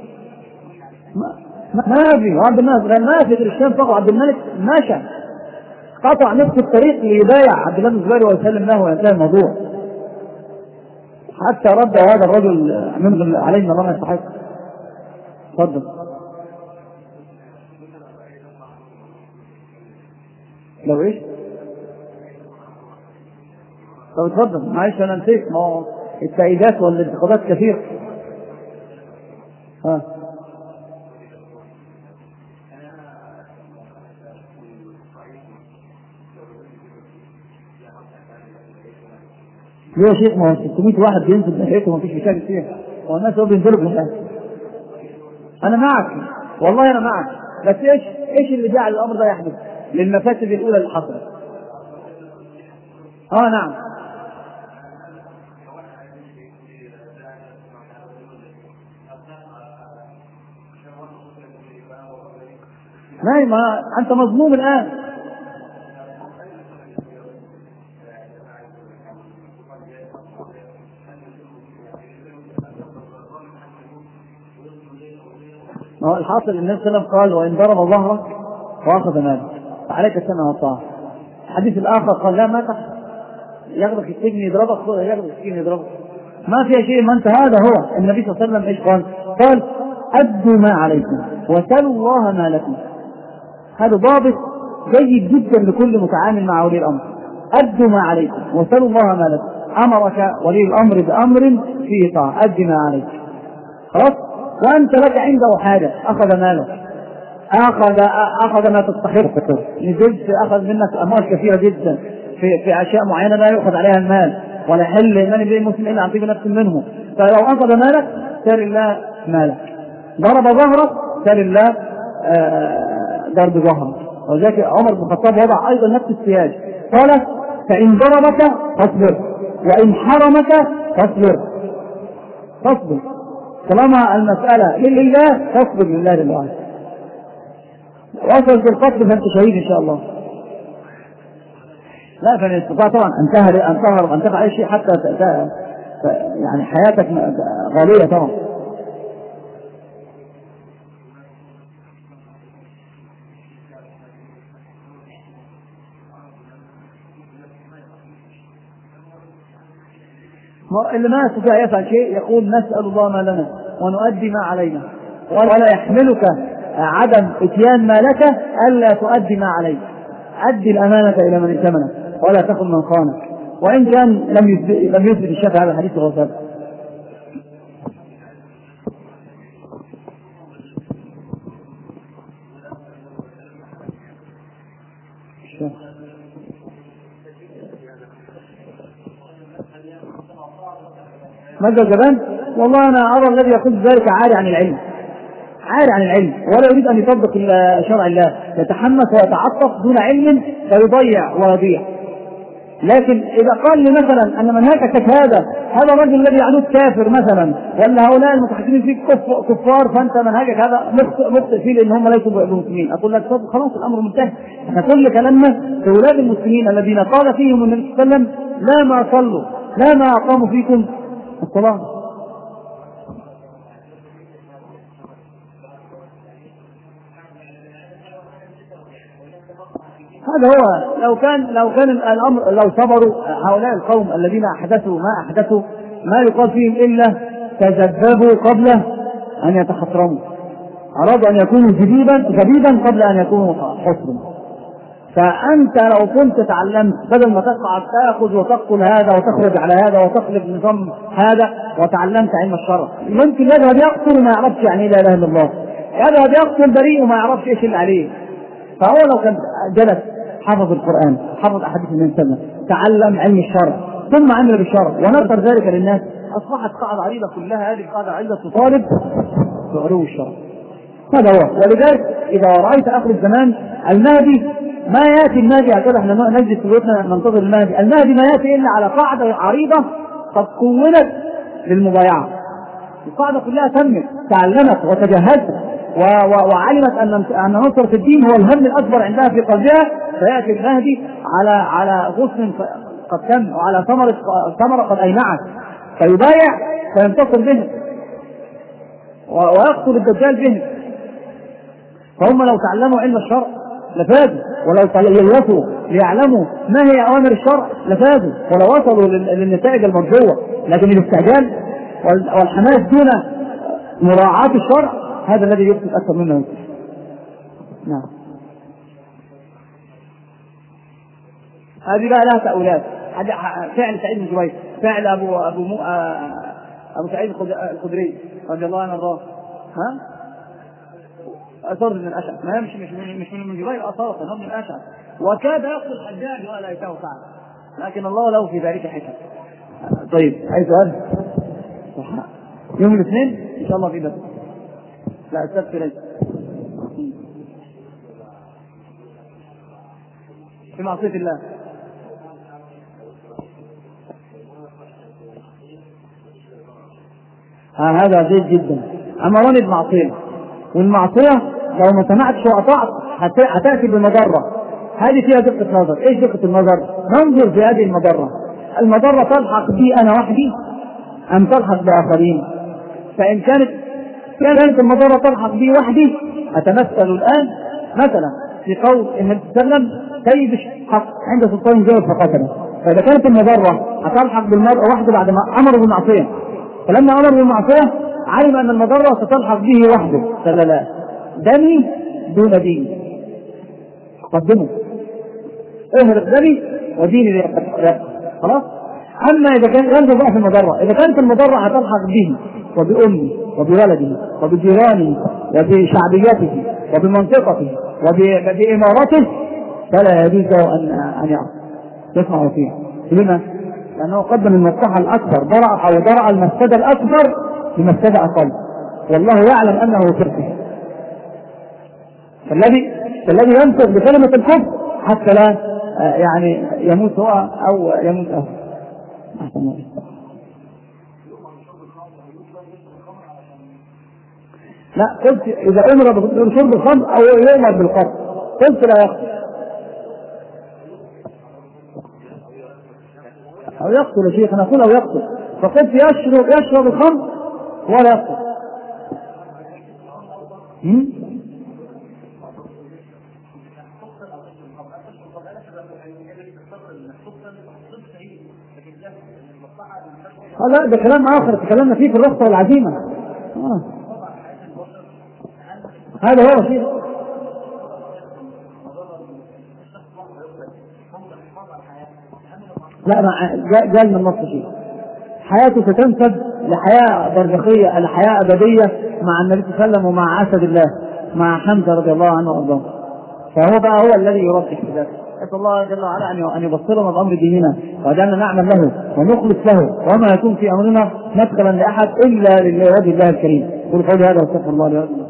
ما في عبد الملك ما في الشام فقط، عبد الملك ماشى قطع نصف الطريق ليبايع عبد الله بن الزبير ويسلم له وينتهي الموضوع، حتى رد هذا الرجل من عليه الله ما يستحق. تفضل. لو ايش؟ طب اتفضل معلش انا نسيت، ما هو التأييدات والانتقادات كثير. ها ليه يا شيخ؟ ما هو ستمائة واحد بينزل ناحيته وما فيش مشاكل فيها، هو الناس هو بينزلوا بالناحية. أنا معك والله أنا معك، بس إيش إيش اللي جعل الأمر ده يحدث؟ للمفاسد الأولى اللي حصلت. آه نعم ما ما أنت مظلوم الآن. هو الحاصل النبي صلى الله عليه وسلم قال وإن ضرب ظهرك وأخذ مالك فعليك السمع والطاعة. الحديث الآخر قال لا ما تحت يغرق السجن يضربك، يغرق السجن يضربك، ما فيها شيء. ما أنت هذا هو النبي صلى الله عليه وسلم إيش قال؟ قال أدوا ما عليكم وسلوا الله ما لكم. هذا ضابط جيد جدا لكل متعامل مع ولي الأمر. أدوا ما عليكم وسلوا الله ما لكم. أمرك ولي الأمر بأمر فيه طاعة، أد ما عليك خلاص. وأنت لك عنده حاجة أخذ مالك، أخذ أخذ ما تستحق، نزلت أخذ منك أموال كثيرة جدا في في أشياء معينة لا يؤخذ عليها المال ولا يحل من بين المسلم إلا عن طيب نفس منه. فلو أخذ مالك سال الله مالك، ضرب ظهرك سال الله ضرب ظهرك. وذلك عمر بن الخطاب وضع أيضا نفس السياج، قال فإن ضربك فاصبر وإن حرمك فاصبر. فاصبر طالما المسألة لله فاصبر لله جل وعلا. وصلت القتل فأنت شهيد إن شاء الله. لا، فإن استطاع طبعا أن تهرب أن تهرب أن تفعل أي شيء حتى ت... يعني حياتك غالية طبعا. اللي ما يستطيع يفعل شيء يقول نسأل الله ما لنا ونؤدي ما علينا، ولا يحملك عدم اتيان ما لك ألا تؤدي ما عليك. أدي الأمانة إلى من ائتمنك ولا تكن من خانك، وإن كان لم يثبت لم يثبت الشافعي هذا الحديث وهو ثابت. ماذا الجبان؟ والله أنا أرى الذي يقول ذلك عاري عن العلم، عاري عن العلم ولا يريد أن يطبق شرع الله، يتحمس ويتعطف دون علم فيضيع ويضيع. لكن إذا قال لي مثلا أن منهجك هذا هذا الرجل الذي يعنوك كافر مثلا، ولا هؤلاء المتحكمين فيك كفار، فأنت منهجك هذا مخطئ فيه لأن هم ليسوا بمسلمين، أقول لك خلاص الأمر منتهي. احنا كل كلامنا في أولاد المسلمين الذين قال فيهم النبي صلى الله عليه وسلم لا ما صلوا لا ما أقاموا فيكم الصلاة. هذا هو. لو كان لو كان الأمر لو صبروا هؤلاء القوم الذين أحدثوا ما أحدثوا ما يقال فيهم إلا تجذبوا قبل أن يتحطموا، أرادوا أن يكونوا جديدا جديدا قبل أن يكونوا حصرا. فأنت لو كنت تعلمت بدل ما تقعد تأخذ وتقتل هذا وتخرج على هذا وتقلب نظام هذا وتعلمت علم الشرع، ممكن يذهب يقتل وما يعرفش يعني إيه لا إله إلا الله، يذهب يقتل بريء وما يعرفش إيش اللي عليه. فهو لو كان جلس حفظ القرآن حفظ أحاديث النبي صلى الله عليه وسلم تعلم علم الشرع ثم عمل بالشرع ونشر ذلك للناس، أصبحت قاعدة عريضة كلها هذه القاعدة عريضة تطالب بعلو الشرع. هذا هو. ولذلك إذا رأيت آخر الزمان المهدي ما يأتي المهدي هكذا، احنا نجلس في بيوتنا ننتظر المهدي، المهدي ما يأتي إلا على قاعدة عريضة قد كونت للمبايعة. القاعدة كلها تمت تعلمت وتجهزت وعلمت أن أن نصرة الدين هو الهم الأكبر عندها في قلبها، فيأتي المهدي على على غصن قد تم وعلى ثمرة ثمرة قد أينعت فيبايع فينتصر به ويقتل الدجال به. فهم لو تعلموا علم الشرع لفازوا، ولو يلوثوا ليعلموا ما هي أوامر الشرع لفازوا، ولو وصلوا للنتائج المرجوة. لكن الاستعجال والحماس دون مراعاة الشرع هذا الذي يفسد أكثر مما يفسد. نعم. هذه بقى لها تأويلات. فعل سعيد بن جبير، فعل أبو أبو مو... أبو سعيد الخدري رضي الله عنه الله، ها؟ أثر من الأشعث، ما مش مش مش من جبير أثرت هم من الأشعث، وكاد يقتل الحجاج ولا يتاه فعل، لكن الله له في ذلك حكم. طيب أي سؤال؟ يوم الاثنين إن شاء الله في بس. لا السبت ليس في معصية الله. ها هذا زيد جدا. أمرني بمعصية، والمعصية لو ما سمعتش وأطعت هتأتي بمضرة، هذه فيها دقة نظر. إيش دقة النظر؟ ننظر في هذه المضرة، المضرة تلحق بي أنا وحدي أم تلحق بآخرين؟ فإن كانت كانت المضرة تلحق بي وحدي أتمثل الآن مثلا في قول النبي صلى الله عليه وسلم سيد حق عند سلطان جاهل فقتله. فإذا كانت المضرة هتلحق بالمرء وحده بعد ما أمر بالمعصية، فلما أمر بالمعصية علم أن المضرة ستلحق به وحده، قال لا دمي دون ديني، قدمه اهرب دمي وديني خلاص. أما إذا كان ينظر بقى في المضرة، إذا كانت المضرة هتلحق به وبأمه وبولده وبجيرانه وبشعبيته وبمنطقته وبإمارته فلا يجوز له أن أن يعصي يسمع فيه. لما؟ لأنه قدم المصلحة الأكبر، درع أو درع المفسدة الأكبر بمفسدة أقل، والله يعلم أنه كفر. فالذي فالذي ينطق بكلمة الكفر حتى لا يعني يموت هو أو يموت أهله. لا قلت إذا أمر بشرب الخمر أو يؤمر بالقتل قلت لا يقتل. أو يقتل يا شيخ، نقول أو يقتل، فقلت يشرب يشرب الخمر ولا يقتل. لا ده كلام آخر تكلمنا فيه في الرخصة والعزيمة. آه. هذا هو شيء. لا ما جاء من النص شيء، حياته ستنسب لحياة برزخية، لحياة أبدية مع النبي صلى الله عليه وسلم ومع أسد الله، مع حمزة رضي الله عنه وأرضاه. فهو بقى هو الذي يرجح في ذلك. أسأل الله جل وعلا أن يبصرنا بأمر ديننا وأجعلنا نعمل له ونخلص له، وما يكون في أمرنا مدخلا لأحد إلا لوجه الله الكريم. قل قولي هذا واستغفر الله لي ولكم.